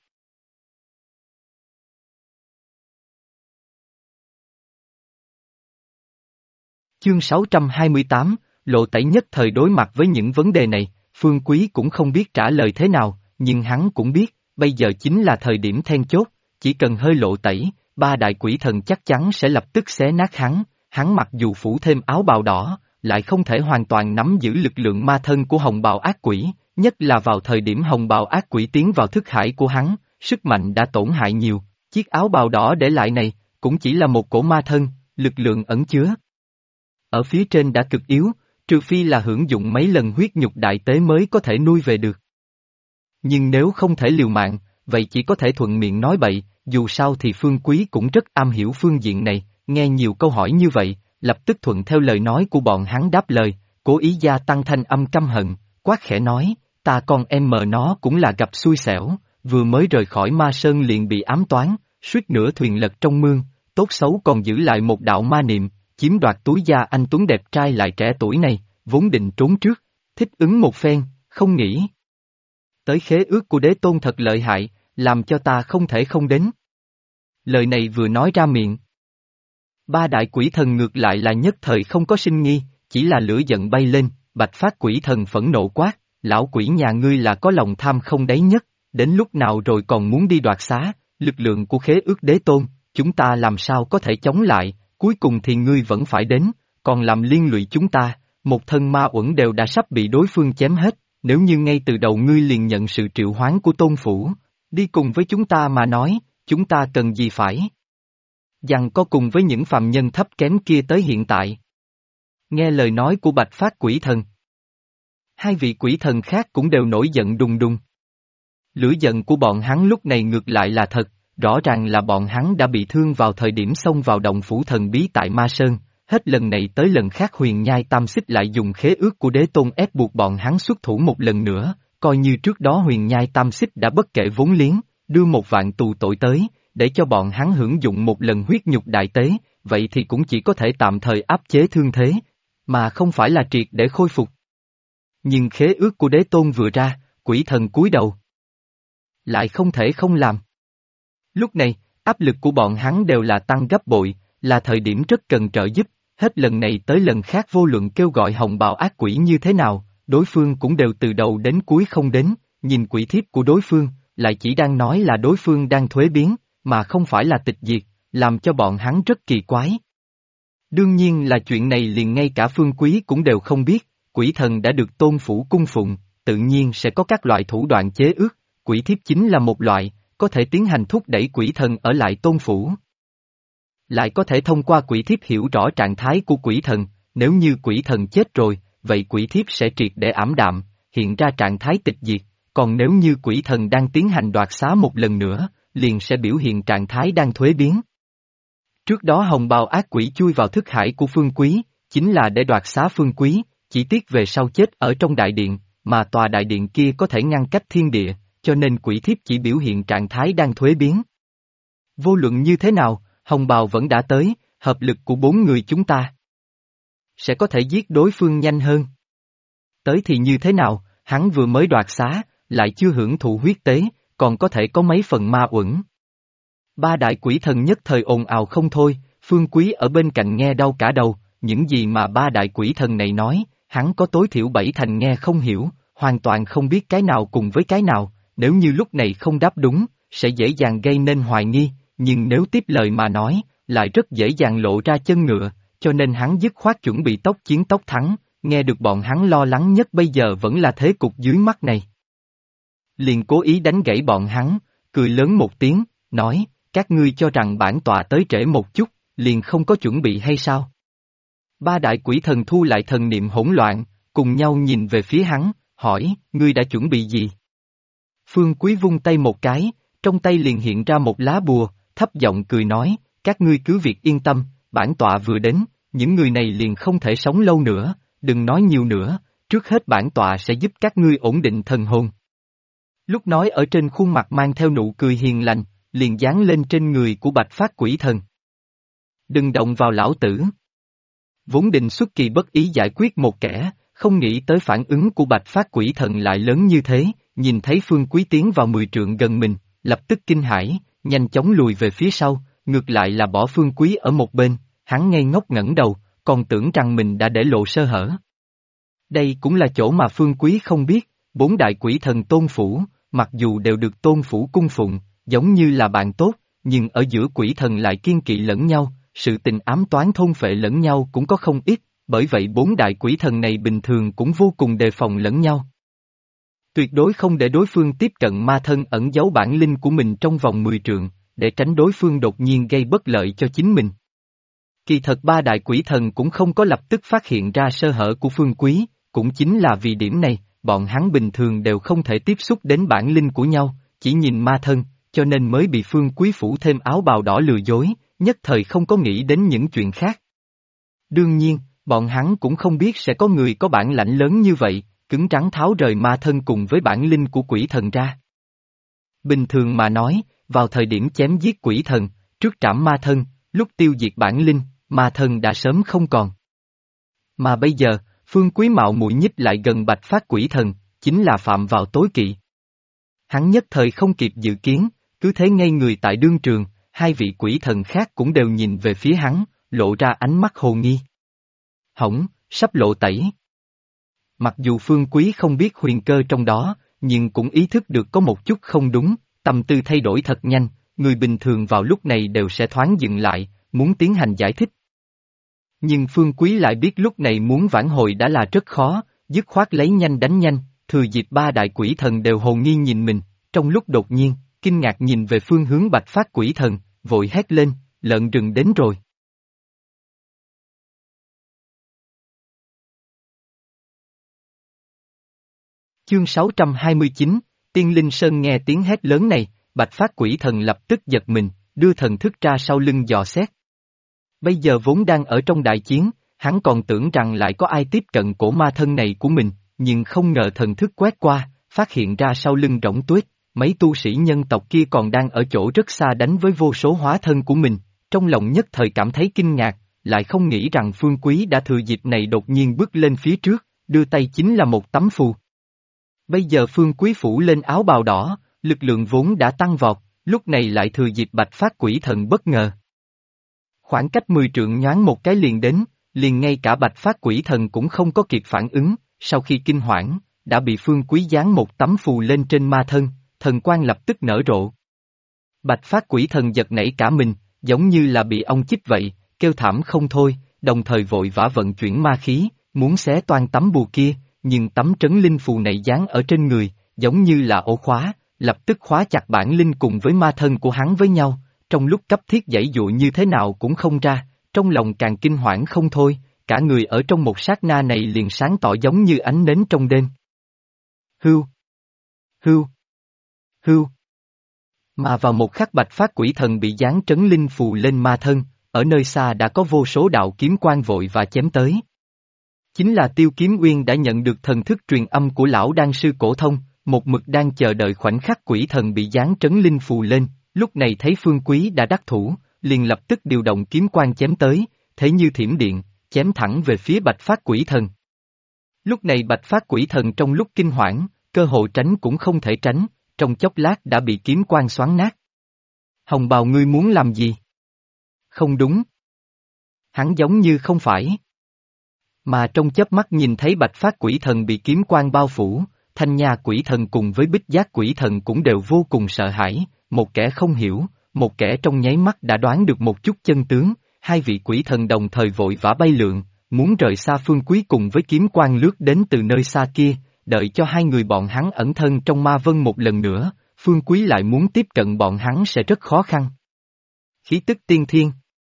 Chương 628, Lộ Tẩy nhất thời đối mặt với những vấn đề này, Phương Quý cũng không biết trả lời thế nào, nhưng hắn cũng biết, bây giờ chính là thời điểm then chốt, chỉ cần hơi lộ tẩy, ba đại quỷ thần chắc chắn sẽ lập tức xé nát hắn mặc dù phủ thêm áo bào đỏ, lại không thể hoàn toàn nắm giữ lực lượng ma thân của hồng bào ác quỷ, nhất là vào thời điểm hồng bào ác quỷ tiến vào thức hải của hắn, sức mạnh đã tổn hại nhiều, chiếc áo bào đỏ để lại này, cũng chỉ là một cổ ma thân, lực lượng ẩn chứa. Ở phía trên đã cực yếu, trừ phi là hưởng dụng mấy lần huyết nhục đại tế mới có thể nuôi về được. Nhưng nếu không thể liều mạng, vậy chỉ có thể thuận miệng nói bậy, dù sao thì Phương Quý cũng rất am hiểu phương diện này, nghe nhiều câu hỏi như vậy, lập tức thuận theo lời nói của bọn hắn đáp lời, cố ý gia tăng thanh âm căm hận, quát khẽ nói, ta con em mờ nó cũng là gặp xui xẻo, vừa mới rời khỏi ma sơn liền bị ám toán, suýt nửa thuyền lật trong mương, tốt xấu còn giữ lại một đạo ma niệm, chiếm đoạt túi da anh tuấn đẹp trai lại trẻ tuổi này, vốn định trốn trước, thích ứng một phen, không nghĩ. Tới khế ước của đế tôn thật lợi hại, làm cho ta không thể không đến. Lời này vừa nói ra miệng. Ba đại quỷ thần ngược lại là nhất thời không có sinh nghi, chỉ là lửa giận bay lên, bạch phát quỷ thần phẫn nộ quát, lão quỷ nhà ngươi là có lòng tham không đáy nhất, đến lúc nào rồi còn muốn đi đoạt xá, lực lượng của khế ước đế tôn, chúng ta làm sao có thể chống lại, cuối cùng thì ngươi vẫn phải đến, còn làm liên lụy chúng ta, một thân ma uẩn đều đã sắp bị đối phương chém hết, nếu như ngay từ đầu ngươi liền nhận sự triệu hoán của tôn phủ, đi cùng với chúng ta mà nói, chúng ta cần gì phải giằng có cùng với những phàm nhân thấp kém kia tới hiện tại. Nghe lời nói của bạch phát quỷ thần. Hai vị quỷ thần khác cũng đều nổi giận đùng đùng. Lửa giận của bọn hắn lúc này ngược lại là thật, rõ ràng là bọn hắn đã bị thương vào thời điểm xông vào động phủ thần bí tại Ma Sơn, hết lần này tới lần khác Huyền Nhai Tam Xích lại dùng khế ước của đế tôn ép buộc bọn hắn xuất thủ một lần nữa, coi như trước đó Huyền Nhai Tam Xích đã bất kể vốn liếng, đưa 1.000 tù tội tới, để cho bọn hắn hưởng dụng một lần huyết nhục đại tế, vậy thì cũng chỉ có thể tạm thời áp chế thương thế, mà không phải là triệt để khôi phục. Nhưng khế ước của đế tôn vừa ra, quỷ thần cúi đầu. Lại không thể không làm. Lúc này, áp lực của bọn hắn đều là tăng gấp bội, là thời điểm rất cần trợ giúp, hết lần này tới lần khác vô luận kêu gọi hồng bào ác quỷ như thế nào, đối phương cũng đều từ đầu đến cuối không đến, nhìn quỷ thiếp của đối phương, lại chỉ đang nói là đối phương đang thuế biến, mà không phải là tịch diệt, làm cho bọn hắn rất kỳ quái. Đương nhiên là chuyện này liền ngay cả Phương Quý cũng đều không biết, quỷ thần đã được tôn phủ cung phụng, tự nhiên sẽ có các loại thủ đoạn chế ước, quỷ thiếp chính là một loại, có thể tiến hành thúc đẩy quỷ thần ở lại tôn phủ. Lại có thể thông qua quỷ thiếp hiểu rõ trạng thái của quỷ thần, nếu như quỷ thần chết rồi, vậy quỷ thiếp sẽ triệt để ảm đạm, hiện ra trạng thái tịch diệt, còn nếu như quỷ thần đang tiến hành đoạt xá một lần nữa, liền sẽ biểu hiện trạng thái đang thuế biến. Trước đó hồng bào ác quỷ chui vào thức hải của Phương Quý, chính là để đoạt xá Phương Quý, chỉ tiếc về sau chết ở trong đại điện, mà tòa đại điện kia có thể ngăn cách thiên địa, cho nên quỷ thiếp chỉ biểu hiện trạng thái đang thuế biến. Vô luận như thế nào, hồng bào vẫn đã tới, hợp lực của 4 người chúng ta sẽ có thể giết đối phương nhanh hơn. Tới thì như thế nào, hắn vừa mới đoạt xá, lại chưa hưởng thụ huyết tế, còn có thể có mấy phần ma uẩn. Ba đại quỷ thần nhất thời ồn ào không thôi, Phương Quý ở bên cạnh nghe đau cả đầu, những gì mà ba đại quỷ thần này nói, hắn có tối thiểu 7 thành nghe không hiểu, hoàn toàn không biết cái nào cùng với cái nào, nếu như lúc này không đáp đúng, sẽ dễ dàng gây nên hoài nghi, nhưng nếu tiếp lời mà nói, lại rất dễ dàng lộ ra chân ngựa, cho nên hắn dứt khoát chuẩn bị tốc chiến tốc thắng, nghe được bọn hắn lo lắng nhất bây giờ vẫn là thế cục dưới mắt này. Liền cố ý đánh gãy bọn hắn, cười lớn một tiếng, nói, các ngươi cho rằng bản tọa tới trễ một chút, liền không có chuẩn bị hay sao? Ba đại quỷ thần thu lại thần niệm hỗn loạn, cùng nhau nhìn về phía hắn, hỏi, ngươi đã chuẩn bị gì? Phương Quý vung tay một cái, trong tay liền hiện ra một lá bùa, thấp giọng cười nói, các ngươi cứ việc yên tâm, bản tọa vừa đến, những người này liền không thể sống lâu nữa, đừng nói nhiều nữa, trước hết bản tọa sẽ giúp các ngươi ổn định thần hồn. Lúc nói ở trên khuôn mặt mang theo nụ cười hiền lành, liền dán lên trên người của bạch phát quỷ thần. Đừng động vào lão tử. Vốn định xuất kỳ bất ý giải quyết một kẻ, không nghĩ tới phản ứng của bạch phát quỷ thần lại lớn như thế, nhìn thấy Phương Quý tiến vào 10 trượng gần mình, lập tức kinh hãi, nhanh chóng lùi về phía sau, ngược lại là bỏ Phương Quý ở một bên, hắn ngây ngốc ngẩng đầu, còn tưởng rằng mình đã để lộ sơ hở. Đây cũng là chỗ mà Phương Quý không biết, 4 đại quỷ thần tôn phủ, mặc dù đều được tôn phủ cung phụng, giống như là bạn tốt, nhưng ở giữa quỷ thần lại kiên kỵ lẫn nhau, sự tình ám toán thôn phệ lẫn nhau cũng có không ít, bởi vậy 4 đại quỷ thần này bình thường cũng vô cùng đề phòng lẫn nhau. Tuyệt đối không để đối phương tiếp cận ma thân ẩn giấu bản linh của mình trong vòng 10 trượng, để tránh đối phương đột nhiên gây bất lợi cho chính mình. Kỳ thật ba đại quỷ thần cũng không có lập tức phát hiện ra sơ hở của Phương Quý, cũng chính là vì điểm này, bọn hắn bình thường đều không thể tiếp xúc đến bản linh của nhau, chỉ nhìn ma thân, cho nên mới bị Phương Quý phủ thêm áo bào đỏ lừa dối, nhất thời không có nghĩ đến những chuyện khác. Đương nhiên, bọn hắn cũng không biết sẽ có người có bản lãnh lớn như vậy, cứng rắn tháo rời ma thân cùng với bản linh của quỷ thần ra. Bình thường mà nói, vào thời điểm chém giết quỷ thần, trước trảm ma thân, lúc tiêu diệt bản linh, ma thân đã sớm không còn. Mà bây giờ, Phương Quý mạo muội nhích lại gần Bạch Phát quỷ thần, chính là phạm vào tối kỵ. Hắn nhất thời không kịp dự kiến, cứ thế ngây người tại đương trường, hai vị quỷ thần khác cũng đều nhìn về phía hắn, lộ ra ánh mắt hồ nghi. Hỏng, sắp lộ tẩy. Mặc dù Phương Quý không biết huyền cơ trong đó, nhưng cũng ý thức được có một chút không đúng, tâm tư thay đổi thật nhanh, người bình thường vào lúc này đều sẽ thoáng dừng lại, muốn tiến hành giải thích. Nhưng Phương Quý lại biết lúc này muốn vãn hồi đã là rất khó, dứt khoát lấy nhanh đánh nhanh, thừa dịp ba đại quỷ thần đều hồ nghi nhìn mình, trong lúc đột nhiên, kinh ngạc nhìn về phương hướng Bạch Phát quỷ thần, vội hét lên, lợn rừng đến rồi. Chương 629, Tiên Linh Sơn nghe tiếng hét lớn này, Bạch Phát quỷ thần lập tức giật mình, đưa thần thức ra sau lưng dò xét. Bây giờ vốn đang ở trong đại chiến, hắn còn tưởng rằng lại có ai tiếp cận cổ ma thân này của mình, nhưng không ngờ thần thức quét qua, phát hiện ra sau lưng rỗng tuyết, mấy tu sĩ nhân tộc kia còn đang ở chỗ rất xa đánh với vô số hóa thân của mình, trong lòng nhất thời cảm thấy kinh ngạc, lại không nghĩ rằng Phương Quý đã thừa dịp này đột nhiên bước lên phía trước, đưa tay chính là một tấm phù. Bây giờ Phương Quý phủ lên áo bào đỏ, lực lượng vốn đã tăng vọt, lúc này lại thừa dịp Bạch Phát quỷ thần bất ngờ. Khoảng cách 10 trượng nhoáng một cái liền đến, liền ngay cả Bạch Phát quỷ thần cũng không có kịp phản ứng, sau khi kinh hoảng, đã bị Phương Quý giáng một tấm phù lên trên ma thân, thần quang lập tức nở rộ. Bạch Phát quỷ thần giật nảy cả mình, giống như là bị ông chích vậy, kêu thảm không thôi, đồng thời vội vã vận chuyển ma khí, muốn xé toan tấm bùa kia, nhưng tấm trấn linh phù này dán ở trên người, giống như là ổ khóa, lập tức khóa chặt bản linh cùng với ma thân của hắn với nhau, trong lúc cấp thiết giãy dụa như thế nào cũng không ra, trong lòng càng kinh hoảng không thôi, cả người ở trong một sát na này liền sáng tỏ giống như ánh nến trong đêm. Hưu! Hưu! Hưu! Mà vào một khắc Bạch Phát quỷ thần bị dán trấn linh phù lên ma thân, ở nơi xa đã có vô số đạo kiếm quang vội và chém tới. Chính là Tiêu Kiếm Uyên đã nhận được thần thức truyền âm của lão đan sư cổ thông, một mực đang chờ đợi khoảnh khắc quỷ thần bị dán trấn linh phù lên, lúc này thấy Phương Quý đã đắc thủ, liền lập tức điều động kiếm quang chém tới, thế như thiểm điện, chém thẳng về phía Bạch Phát quỷ thần. Lúc này Bạch Phát quỷ thần trong lúc kinh hoảng, cơ hội tránh cũng không thể tránh, trong chốc lát đã bị kiếm quang xoắn nát. Hồng bào ngươi muốn làm gì? Không đúng. Hắn giống như không phải. Mà trong chớp mắt nhìn thấy Bạch Phát quỷ thần bị kiếm quang bao phủ, Thanh Nha quỷ thần cùng với Bích Giác quỷ thần cũng đều vô cùng sợ hãi, một kẻ không hiểu, một kẻ trong nháy mắt đã đoán được một chút chân tướng, hai vị quỷ thần đồng thời vội vã bay lượn, muốn rời xa Phương Quý cùng với kiếm quang lướt đến từ nơi xa kia, đợi cho hai người bọn hắn ẩn thân trong ma vân một lần nữa, Phương Quý lại muốn tiếp cận bọn hắn sẽ rất khó khăn. Khí tức tiên thiên.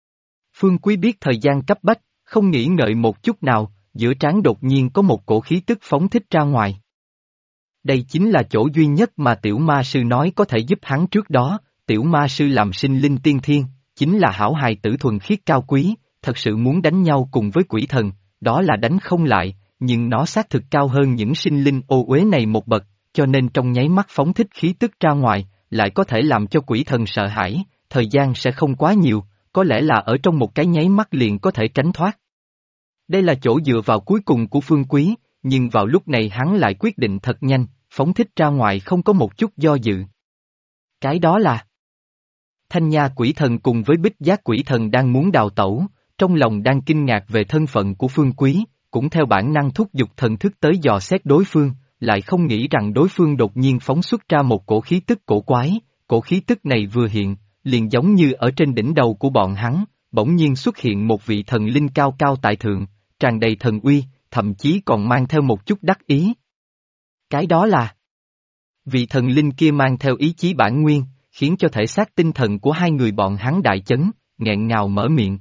Phương Quý biết thời gian cấp bách, không nghĩ ngợi một chút nào, giữa trán đột nhiên có một cổ khí tức phóng thích ra ngoài. Đây chính là chỗ duy nhất mà tiểu ma sư nói có thể giúp hắn trước đó, tiểu ma sư làm sinh linh tiên thiên, chính là hảo hài tử thuần khiết cao quý, thật sự muốn đánh nhau cùng với quỷ thần, đó là đánh không lại, nhưng nó xác thực cao hơn những sinh linh ô uế này một bậc, cho nên trong nháy mắt phóng thích khí tức ra ngoài, lại có thể làm cho quỷ thần sợ hãi, thời gian sẽ không quá nhiều, có lẽ là ở trong một cái nháy mắt liền có thể tránh thoát. Đây là chỗ dựa vào cuối cùng của Phương Quý, nhưng vào lúc này hắn lại quyết định thật nhanh, phóng thích ra ngoài không có một chút do dự. Cái đó là Thanh Nha quỷ thần cùng với Bích Giác quỷ thần đang muốn đào tẩu, trong lòng đang kinh ngạc về thân phận của Phương Quý, cũng theo bản năng thúc giục thần thức tới dò xét đối phương, lại không nghĩ rằng đối phương đột nhiên phóng xuất ra một cổ khí tức cổ quái, cổ khí tức này vừa hiện, liền giống như ở trên đỉnh đầu của bọn hắn, bỗng nhiên xuất hiện một vị thần linh cao cao tại thượng, tràn đầy thần uy, thậm chí còn mang theo một chút đắc ý. Cái đó là vị thần linh kia mang theo ý chí bản nguyên, khiến cho thể xác tinh thần của hai người bọn hắn đại chấn, nghẹn ngào mở miệng.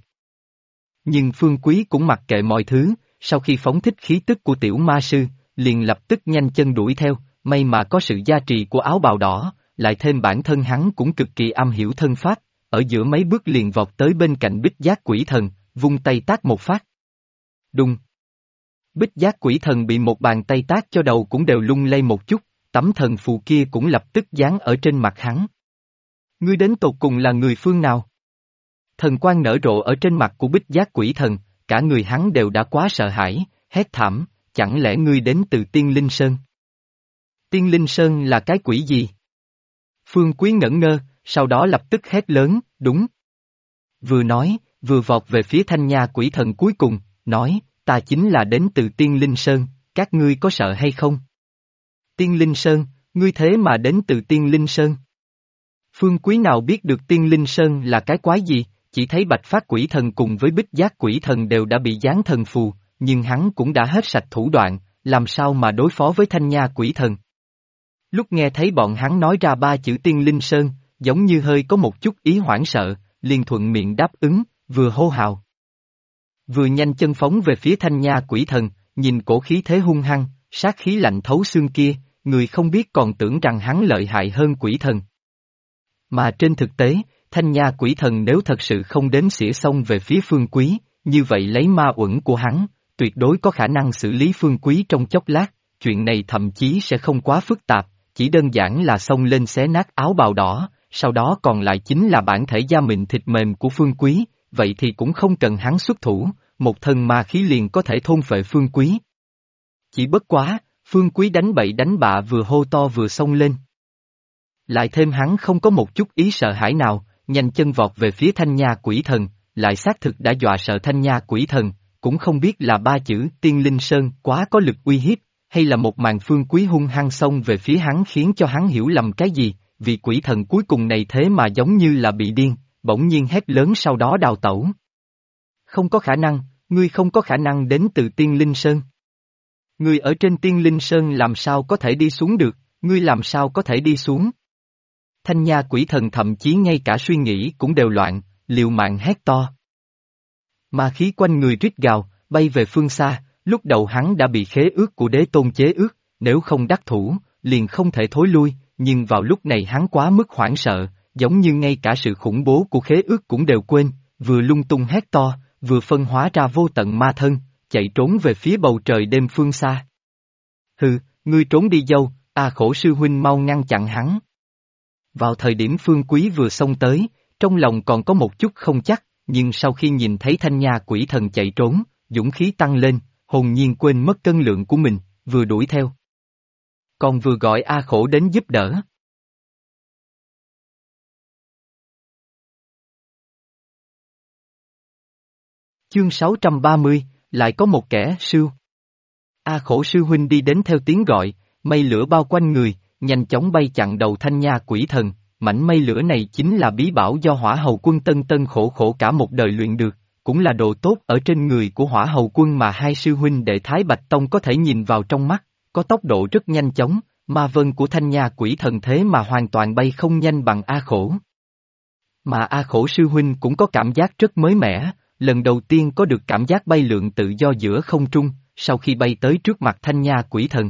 Nhưng Phương Quý cũng mặc kệ mọi thứ, sau khi phóng thích khí tức của tiểu ma sư, liền lập tức nhanh chân đuổi theo, may mà có sự gia trì của áo bào đỏ, lại thêm bản thân hắn cũng cực kỳ am hiểu thân pháp, ở giữa mấy bước liền vọt tới bên cạnh Bích Giác quỷ thần, vung tay tát một phát. Đùng! Bích giác quỷ thần bị một bàn tay tát cho đầu cũng đều lung lay một chút, tấm thần phù kia cũng lập tức dán ở trên mặt hắn. Ngươi đến tột cùng là người phương nào? Thần quang nở rộ ở trên mặt của bích giác quỷ thần, cả người hắn đều đã quá sợ hãi, hét thảm, chẳng lẽ ngươi đến từ Tiên Linh Sơn? Tiên Linh Sơn là cái quỷ gì? Phương Quý ngẩn ngơ, sau đó lập tức hét lớn, đúng. Vừa nói, vừa vọt về phía thanh nha quỷ thần cuối cùng, nói, ta chính là đến từ Tiên Linh Sơn, các ngươi có sợ hay không? Tiên Linh Sơn, ngươi thế mà đến từ Tiên Linh Sơn. Phương Quý nào biết được Tiên Linh Sơn là cái quái gì, chỉ thấy bạch phát quỷ thần cùng với bích giác quỷ thần đều đã bị giáng thần phù, nhưng hắn cũng đã hết sạch thủ đoạn, làm sao mà đối phó với thanh nha quỷ thần. Lúc nghe thấy bọn hắn nói ra ba chữ Tiên Linh Sơn, giống như hơi có một chút ý hoảng sợ, liền thuận miệng đáp ứng, vừa hô hào. Vừa nhanh chân phóng về phía thanh nha quỷ thần, nhìn cổ khí thế hung hăng, sát khí lạnh thấu xương kia, người không biết còn tưởng rằng hắn lợi hại hơn quỷ thần. Mà trên thực tế, thanh nha quỷ thần nếu thật sự không đến xỉa xông về phía Phương Quý, như vậy lấy ma uẩn của hắn, tuyệt đối có khả năng xử lý Phương Quý trong chốc lát, chuyện này thậm chí sẽ không quá phức tạp, chỉ đơn giản là xông lên xé nát áo bào đỏ, sau đó còn lại chính là bản thể da mịn thịt mềm của Phương Quý, vậy thì cũng không cần hắn xuất thủ, một thân ma khí liền có thể thôn phệ Phương Quý. Chỉ bất quá, Phương Quý đánh bậy đánh bạ vừa hô to vừa xông lên. Lại thêm hắn không có một chút ý sợ hãi nào, nhanh chân vọt về phía thanh nha quỷ thần, lại xác thực đã dọa sợ thanh nha quỷ thần, cũng không biết là ba chữ Tiên Linh Sơn quá có lực uy hiếp, hay là một màn Phương Quý hung hăng xông về phía hắn khiến cho hắn hiểu lầm cái gì, vì quỷ thần cuối cùng này thế mà giống như là bị điên, bỗng nhiên hét lớn sau đó đào tẩu. Không có khả năng, ngươi không có khả năng đến từ Tiên Linh Sơn. Ngươi ở trên Tiên Linh Sơn làm sao có thể đi xuống được, ngươi làm sao có thể đi xuống. Thanh nha quỷ thần thậm chí ngay cả suy nghĩ cũng đều loạn, liều mạng hét to. Ma khí quanh người rít gào, bay về phương xa, lúc đầu hắn đã bị khế ước của đế tôn chế ước, nếu không đắc thủ, liền không thể thối lui, nhưng vào lúc này hắn quá mức hoảng sợ, giống như ngay cả sự khủng bố của khế ước cũng đều quên, vừa lung tung hét to, vừa phân hóa ra vô tận ma thân, chạy trốn về phía bầu trời đêm phương xa. Hừ, ngươi trốn đi dâu, khổ sư huynh mau ngăn chặn hắn. Vào thời điểm Phương Quý vừa xông tới, trong lòng còn có một chút không chắc, nhưng sau khi nhìn thấy thanh nha quỷ thần chạy trốn, dũng khí tăng lên, hồn nhiên quên mất cân lượng của mình, vừa đuổi theo. Còn vừa gọi khổ đến giúp đỡ. Chương 630, lại có một kẻ sưu. Khổ sư huynh đi đến theo tiếng gọi, mây lửa bao quanh người, nhanh chóng bay chặn đầu thanh nha quỷ thần, mảnh mây lửa này chính là bí bảo do hỏa hầu quân tân tân khổ khổ cả một đời luyện được, cũng là đồ tốt ở trên người của hỏa hầu quân mà hai sư huynh đệ Thái Bạch Tông có thể nhìn vào trong mắt, có tốc độ rất nhanh chóng, ma vân của thanh nha quỷ thần thế mà hoàn toàn bay không nhanh bằng khổ. Mà khổ sư huynh cũng có cảm giác rất mới mẻ, lần đầu tiên có được cảm giác bay lượn tự do giữa không trung, sau khi bay tới trước mặt thanh nha quỷ thần.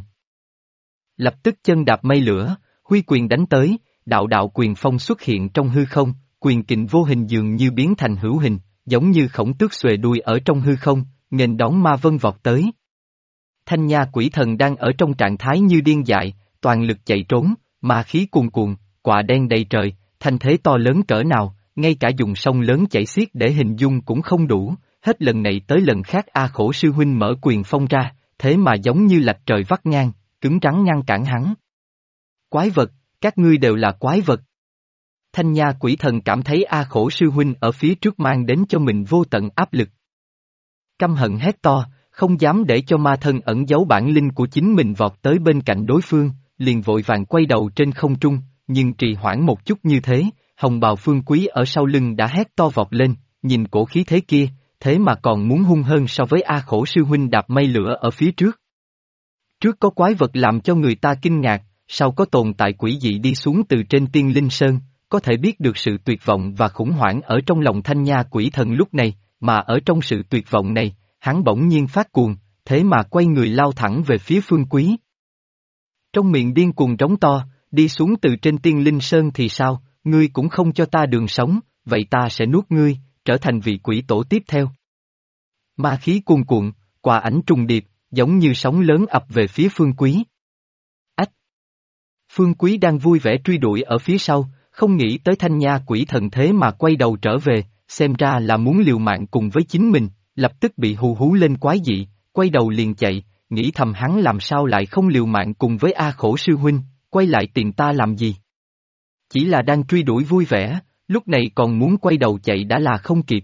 Lập tức chân đạp mây lửa, huy quyền đánh tới, đạo đạo quyền phong xuất hiện trong hư không, quyền kình vô hình dường như biến thành hữu hình, giống như khổng tước xuề đuôi ở trong hư không, nghênh đón ma vân vọt tới. Thanh nha quỷ thần đang ở trong trạng thái như điên dại, toàn lực chạy trốn, ma khí cuồn cuộn, quạ đen đầy trời, thanh thế to lớn cỡ nào, ngay cả dùng sông lớn chảy xiết để hình dung cũng không đủ, hết lần này tới lần khác khổ sư huynh mở quyền phong ra, thế mà giống như lạch trời vắt ngang, cứng rắn ngăn cản hắn. Quái vật, các ngươi đều là quái vật. Thanh nha quỷ thần cảm thấy khổ sư huynh ở phía trước mang đến cho mình vô tận áp lực. Căm hận hét to, không dám để cho ma thân ẩn giấu bản linh của chính mình vọt tới bên cạnh đối phương, liền vội vàng quay đầu trên không trung, nhưng trì hoãn một chút như thế, hồng bào Phương Quý ở sau lưng đã hét to vọt lên, nhìn cổ khí thế kia, thế mà còn muốn hung hơn so với khổ sư huynh đạp mây lửa ở phía trước. Trước có quái vật làm cho người ta kinh ngạc, sau có tồn tại quỷ dị đi xuống từ trên Tiên Linh Sơn, có thể biết được sự tuyệt vọng và khủng hoảng ở trong lòng thanh nha quỷ thần lúc này, mà ở trong sự tuyệt vọng này, hắn bỗng nhiên phát cuồng, thế mà quay người lao thẳng về phía Phương Quý. Trong miệng điên cuồng trống to, đi xuống từ trên Tiên Linh Sơn thì sao, ngươi cũng không cho ta đường sống, vậy ta sẽ nuốt ngươi, trở thành vị quỷ tổ tiếp theo. Ma khí cuồn cuộn, quà ảnh trùng điệp, giống như sóng lớn ập về phía Phương Quý. Ách! Phương Quý đang vui vẻ truy đuổi ở phía sau, không nghĩ tới Thanh Nha quỷ thần thế mà quay đầu trở về, xem ra là muốn liều mạng cùng với chính mình, lập tức bị hù hú lên quái dị, quay đầu liền chạy, nghĩ thầm hắn làm sao lại không liều mạng cùng với A Khổ sư huynh, quay lại tìm ta làm gì? Chỉ là đang truy đuổi vui vẻ, lúc này còn muốn quay đầu chạy đã là không kịp.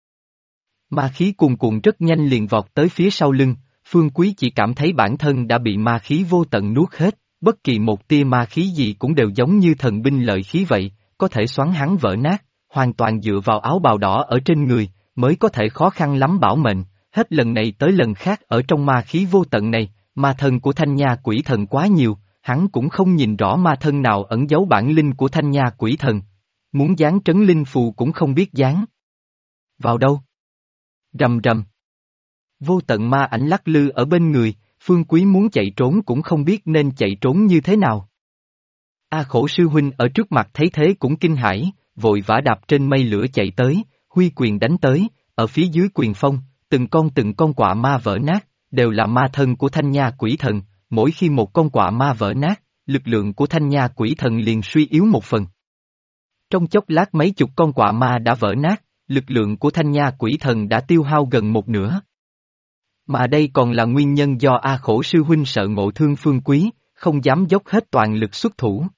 Ma khí cuồn cuộn rất nhanh liền vọt tới phía sau lưng, Phương Quý chỉ cảm thấy bản thân đã bị ma khí vô tận nuốt hết, bất kỳ một tia ma khí gì cũng đều giống như thần binh lợi khí vậy, có thể xoắn hắn vỡ nát, hoàn toàn dựa vào áo bào đỏ ở trên người, mới có thể khó khăn lắm bảo mệnh, hết lần này tới lần khác ở trong ma khí vô tận này, ma thân của Thanh Nha quỷ thần quá nhiều, hắn cũng không nhìn rõ ma thân nào ẩn giấu bản linh của Thanh Nha quỷ thần. Muốn dán trấn linh phù cũng không biết dán. Vào đâu? Rầm rầm. Vô tận ma ảnh lắc lư ở bên người, Phương Quý muốn chạy trốn cũng không biết nên chạy trốn như thế nào. A Khổ sư huynh ở trước mặt thấy thế cũng kinh hãi, vội vã đạp trên mây lửa chạy tới, huy quyền đánh tới, ở phía dưới quyền phong, từng con quạ ma vỡ nát, đều là ma thân của Thanh Nha quỷ thần, mỗi khi một con quạ ma vỡ nát, lực lượng của Thanh Nha quỷ thần liền suy yếu một phần. Trong chốc lát mấy chục con quạ ma đã vỡ nát, lực lượng của Thanh Nha quỷ thần đã tiêu hao gần một nửa. Mà đây còn là nguyên nhân do A Khổ sư huynh sợ ngộ thương Phương Quý, không dám dốc hết toàn lực xuất thủ.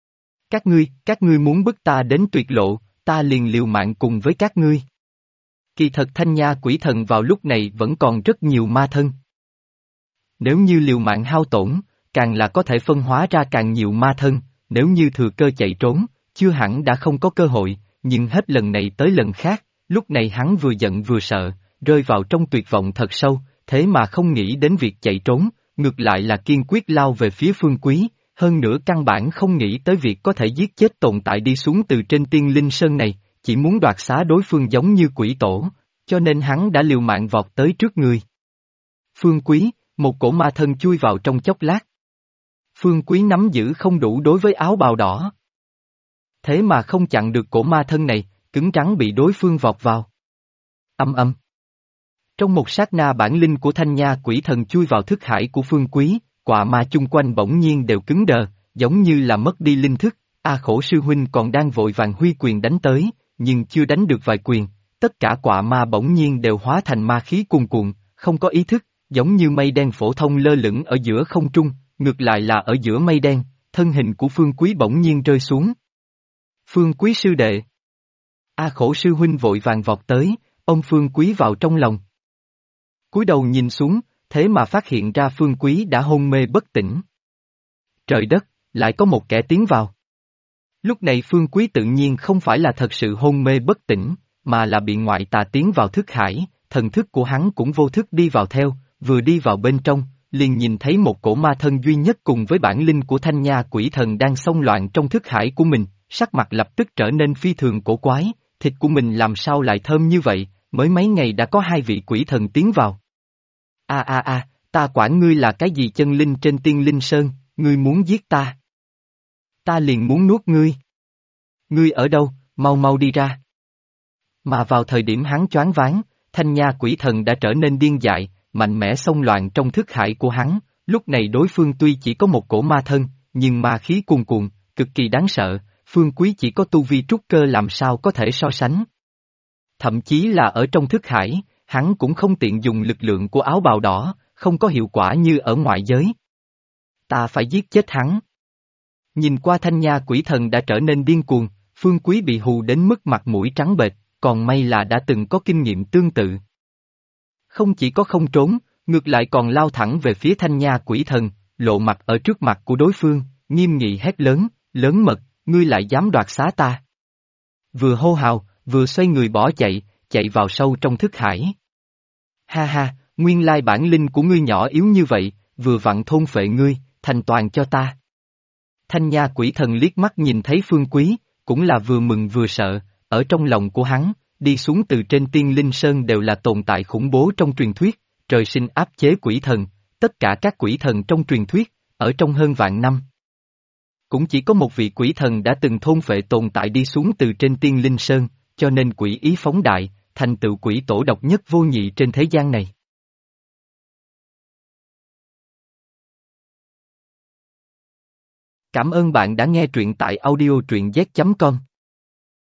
Các ngươi muốn bức ta đến tuyệt lộ, ta liền liều mạng cùng với các ngươi. Kỳ thật Thanh Nha quỷ thần vào lúc này vẫn còn rất nhiều ma thân. Nếu như liều mạng hao tổn, càng là có thể phân hóa ra càng nhiều ma thân, nếu như thừa cơ chạy trốn, chưa hẳn đã không có cơ hội, nhưng hết lần này tới lần khác, lúc này hắn vừa giận vừa sợ, rơi vào trong tuyệt vọng thật sâu, thế mà không nghĩ đến việc chạy trốn, ngược lại là kiên quyết lao về phía Phương Quý, hơn nữa căn bản không nghĩ tới việc có thể giết chết tồn tại đi xuống từ trên Tiên Linh Sơn này, chỉ muốn đoạt xá đối phương giống như quỷ tổ, cho nên hắn đã liều mạng vọt tới trước người. Phương Quý, một cổ ma thân chui vào trong chốc lát. Phương Quý nắm giữ không đủ đối với áo bào đỏ. Thế mà không chặn được cổ ma thân này, cứng rắn bị đối phương vọt vào. Âm âm. Trong một sát na bản linh của Thanh Nha quỷ thần chui vào thức hải của Phương Quý, quạ ma chung quanh bỗng nhiên đều cứng đờ, giống như là mất đi linh thức, A Khổ sư huynh còn đang vội vàng huy quyền đánh tới, nhưng chưa đánh được vài quyền, tất cả quạ ma bỗng nhiên đều hóa thành ma khí cuồn cuộn, không có ý thức, giống như mây đen phổ thông lơ lửng ở giữa không trung, ngược lại là ở giữa mây đen, thân hình của Phương Quý bỗng nhiên rơi xuống. Phương Quý sư đệ. A Khổ sư huynh vội vàng vọt tới, ôm Phương Quý vào trong lòng. Cúi đầu nhìn xuống, thế mà phát hiện ra Phương Quý đã hôn mê bất tỉnh. Trời đất, lại có một kẻ tiến vào. Lúc này Phương Quý tự nhiên không phải là thật sự hôn mê bất tỉnh, mà là bị ngoại tà tiến vào thức hải, thần thức của hắn cũng vô thức đi vào theo, vừa đi vào bên trong, liền nhìn thấy một cổ ma thân duy nhất cùng với bản linh của Thanh Nha quỷ thần đang xông loạn trong thức hải của mình, sắc mặt lập tức trở nên phi thường cổ quái, thịt của mình làm sao lại thơm như vậy, mới mấy ngày đã có hai vị quỷ thần tiến vào. Ta quản ngươi là cái gì chân linh trên Tiên Linh Sơn, ngươi muốn giết ta. Ta liền muốn nuốt ngươi. Ngươi ở đâu, mau mau đi ra. Mà vào thời điểm hắn choáng váng, Thanh Nha quỷ thần đã trở nên điên dại, mạnh mẽ xông loạn trong thức hải của hắn, lúc này đối phương tuy chỉ có một cổ ma thân, nhưng ma khí cuồn cuộn, cực kỳ đáng sợ, Phương Quý chỉ có tu vi trúc cơ làm sao có thể so sánh. Thậm chí là ở trong thức hải, hắn cũng không tiện dùng lực lượng của áo bào đỏ, không có hiệu quả như ở ngoại giới. Ta phải giết chết hắn. Nhìn qua Thanh Nha quỷ thần đã trở nên điên cuồng, Phương Quý bị hù đến mức mặt mũi trắng bệch, còn may là đã từng có kinh nghiệm tương tự. Không chỉ có không trốn, ngược lại còn lao thẳng về phía Thanh Nha quỷ thần, lộ mặt ở trước mặt của đối phương, nghiêm nghị hét lớn, lớn mật, ngươi lại dám đoạt xá ta. Vừa hô hào, vừa xoay người bỏ chạy, chạy vào sâu trong thức hải. Ha ha, nguyên lai bản linh của ngươi nhỏ yếu như vậy, vừa vặn thôn phệ ngươi, thành toàn cho ta. Thanh Nha quỷ thần liếc mắt nhìn thấy Phương Quý, cũng là vừa mừng vừa sợ, ở trong lòng của hắn, đi xuống từ trên Tiên Linh Sơn đều là tồn tại khủng bố trong truyền thuyết, trời sinh áp chế quỷ thần, tất cả các quỷ thần trong truyền thuyết, ở trong hơn vạn năm. Cũng chỉ có một vị quỷ thần đã từng thôn phệ tồn tại đi xuống từ trên Tiên Linh Sơn, cho nên quỷ ý phóng đại, thành tựu quỷ tổ độc nhất vô nhị trên thế gian này. Cảm ơn bạn đã nghe truyện tại audio truyện z.com.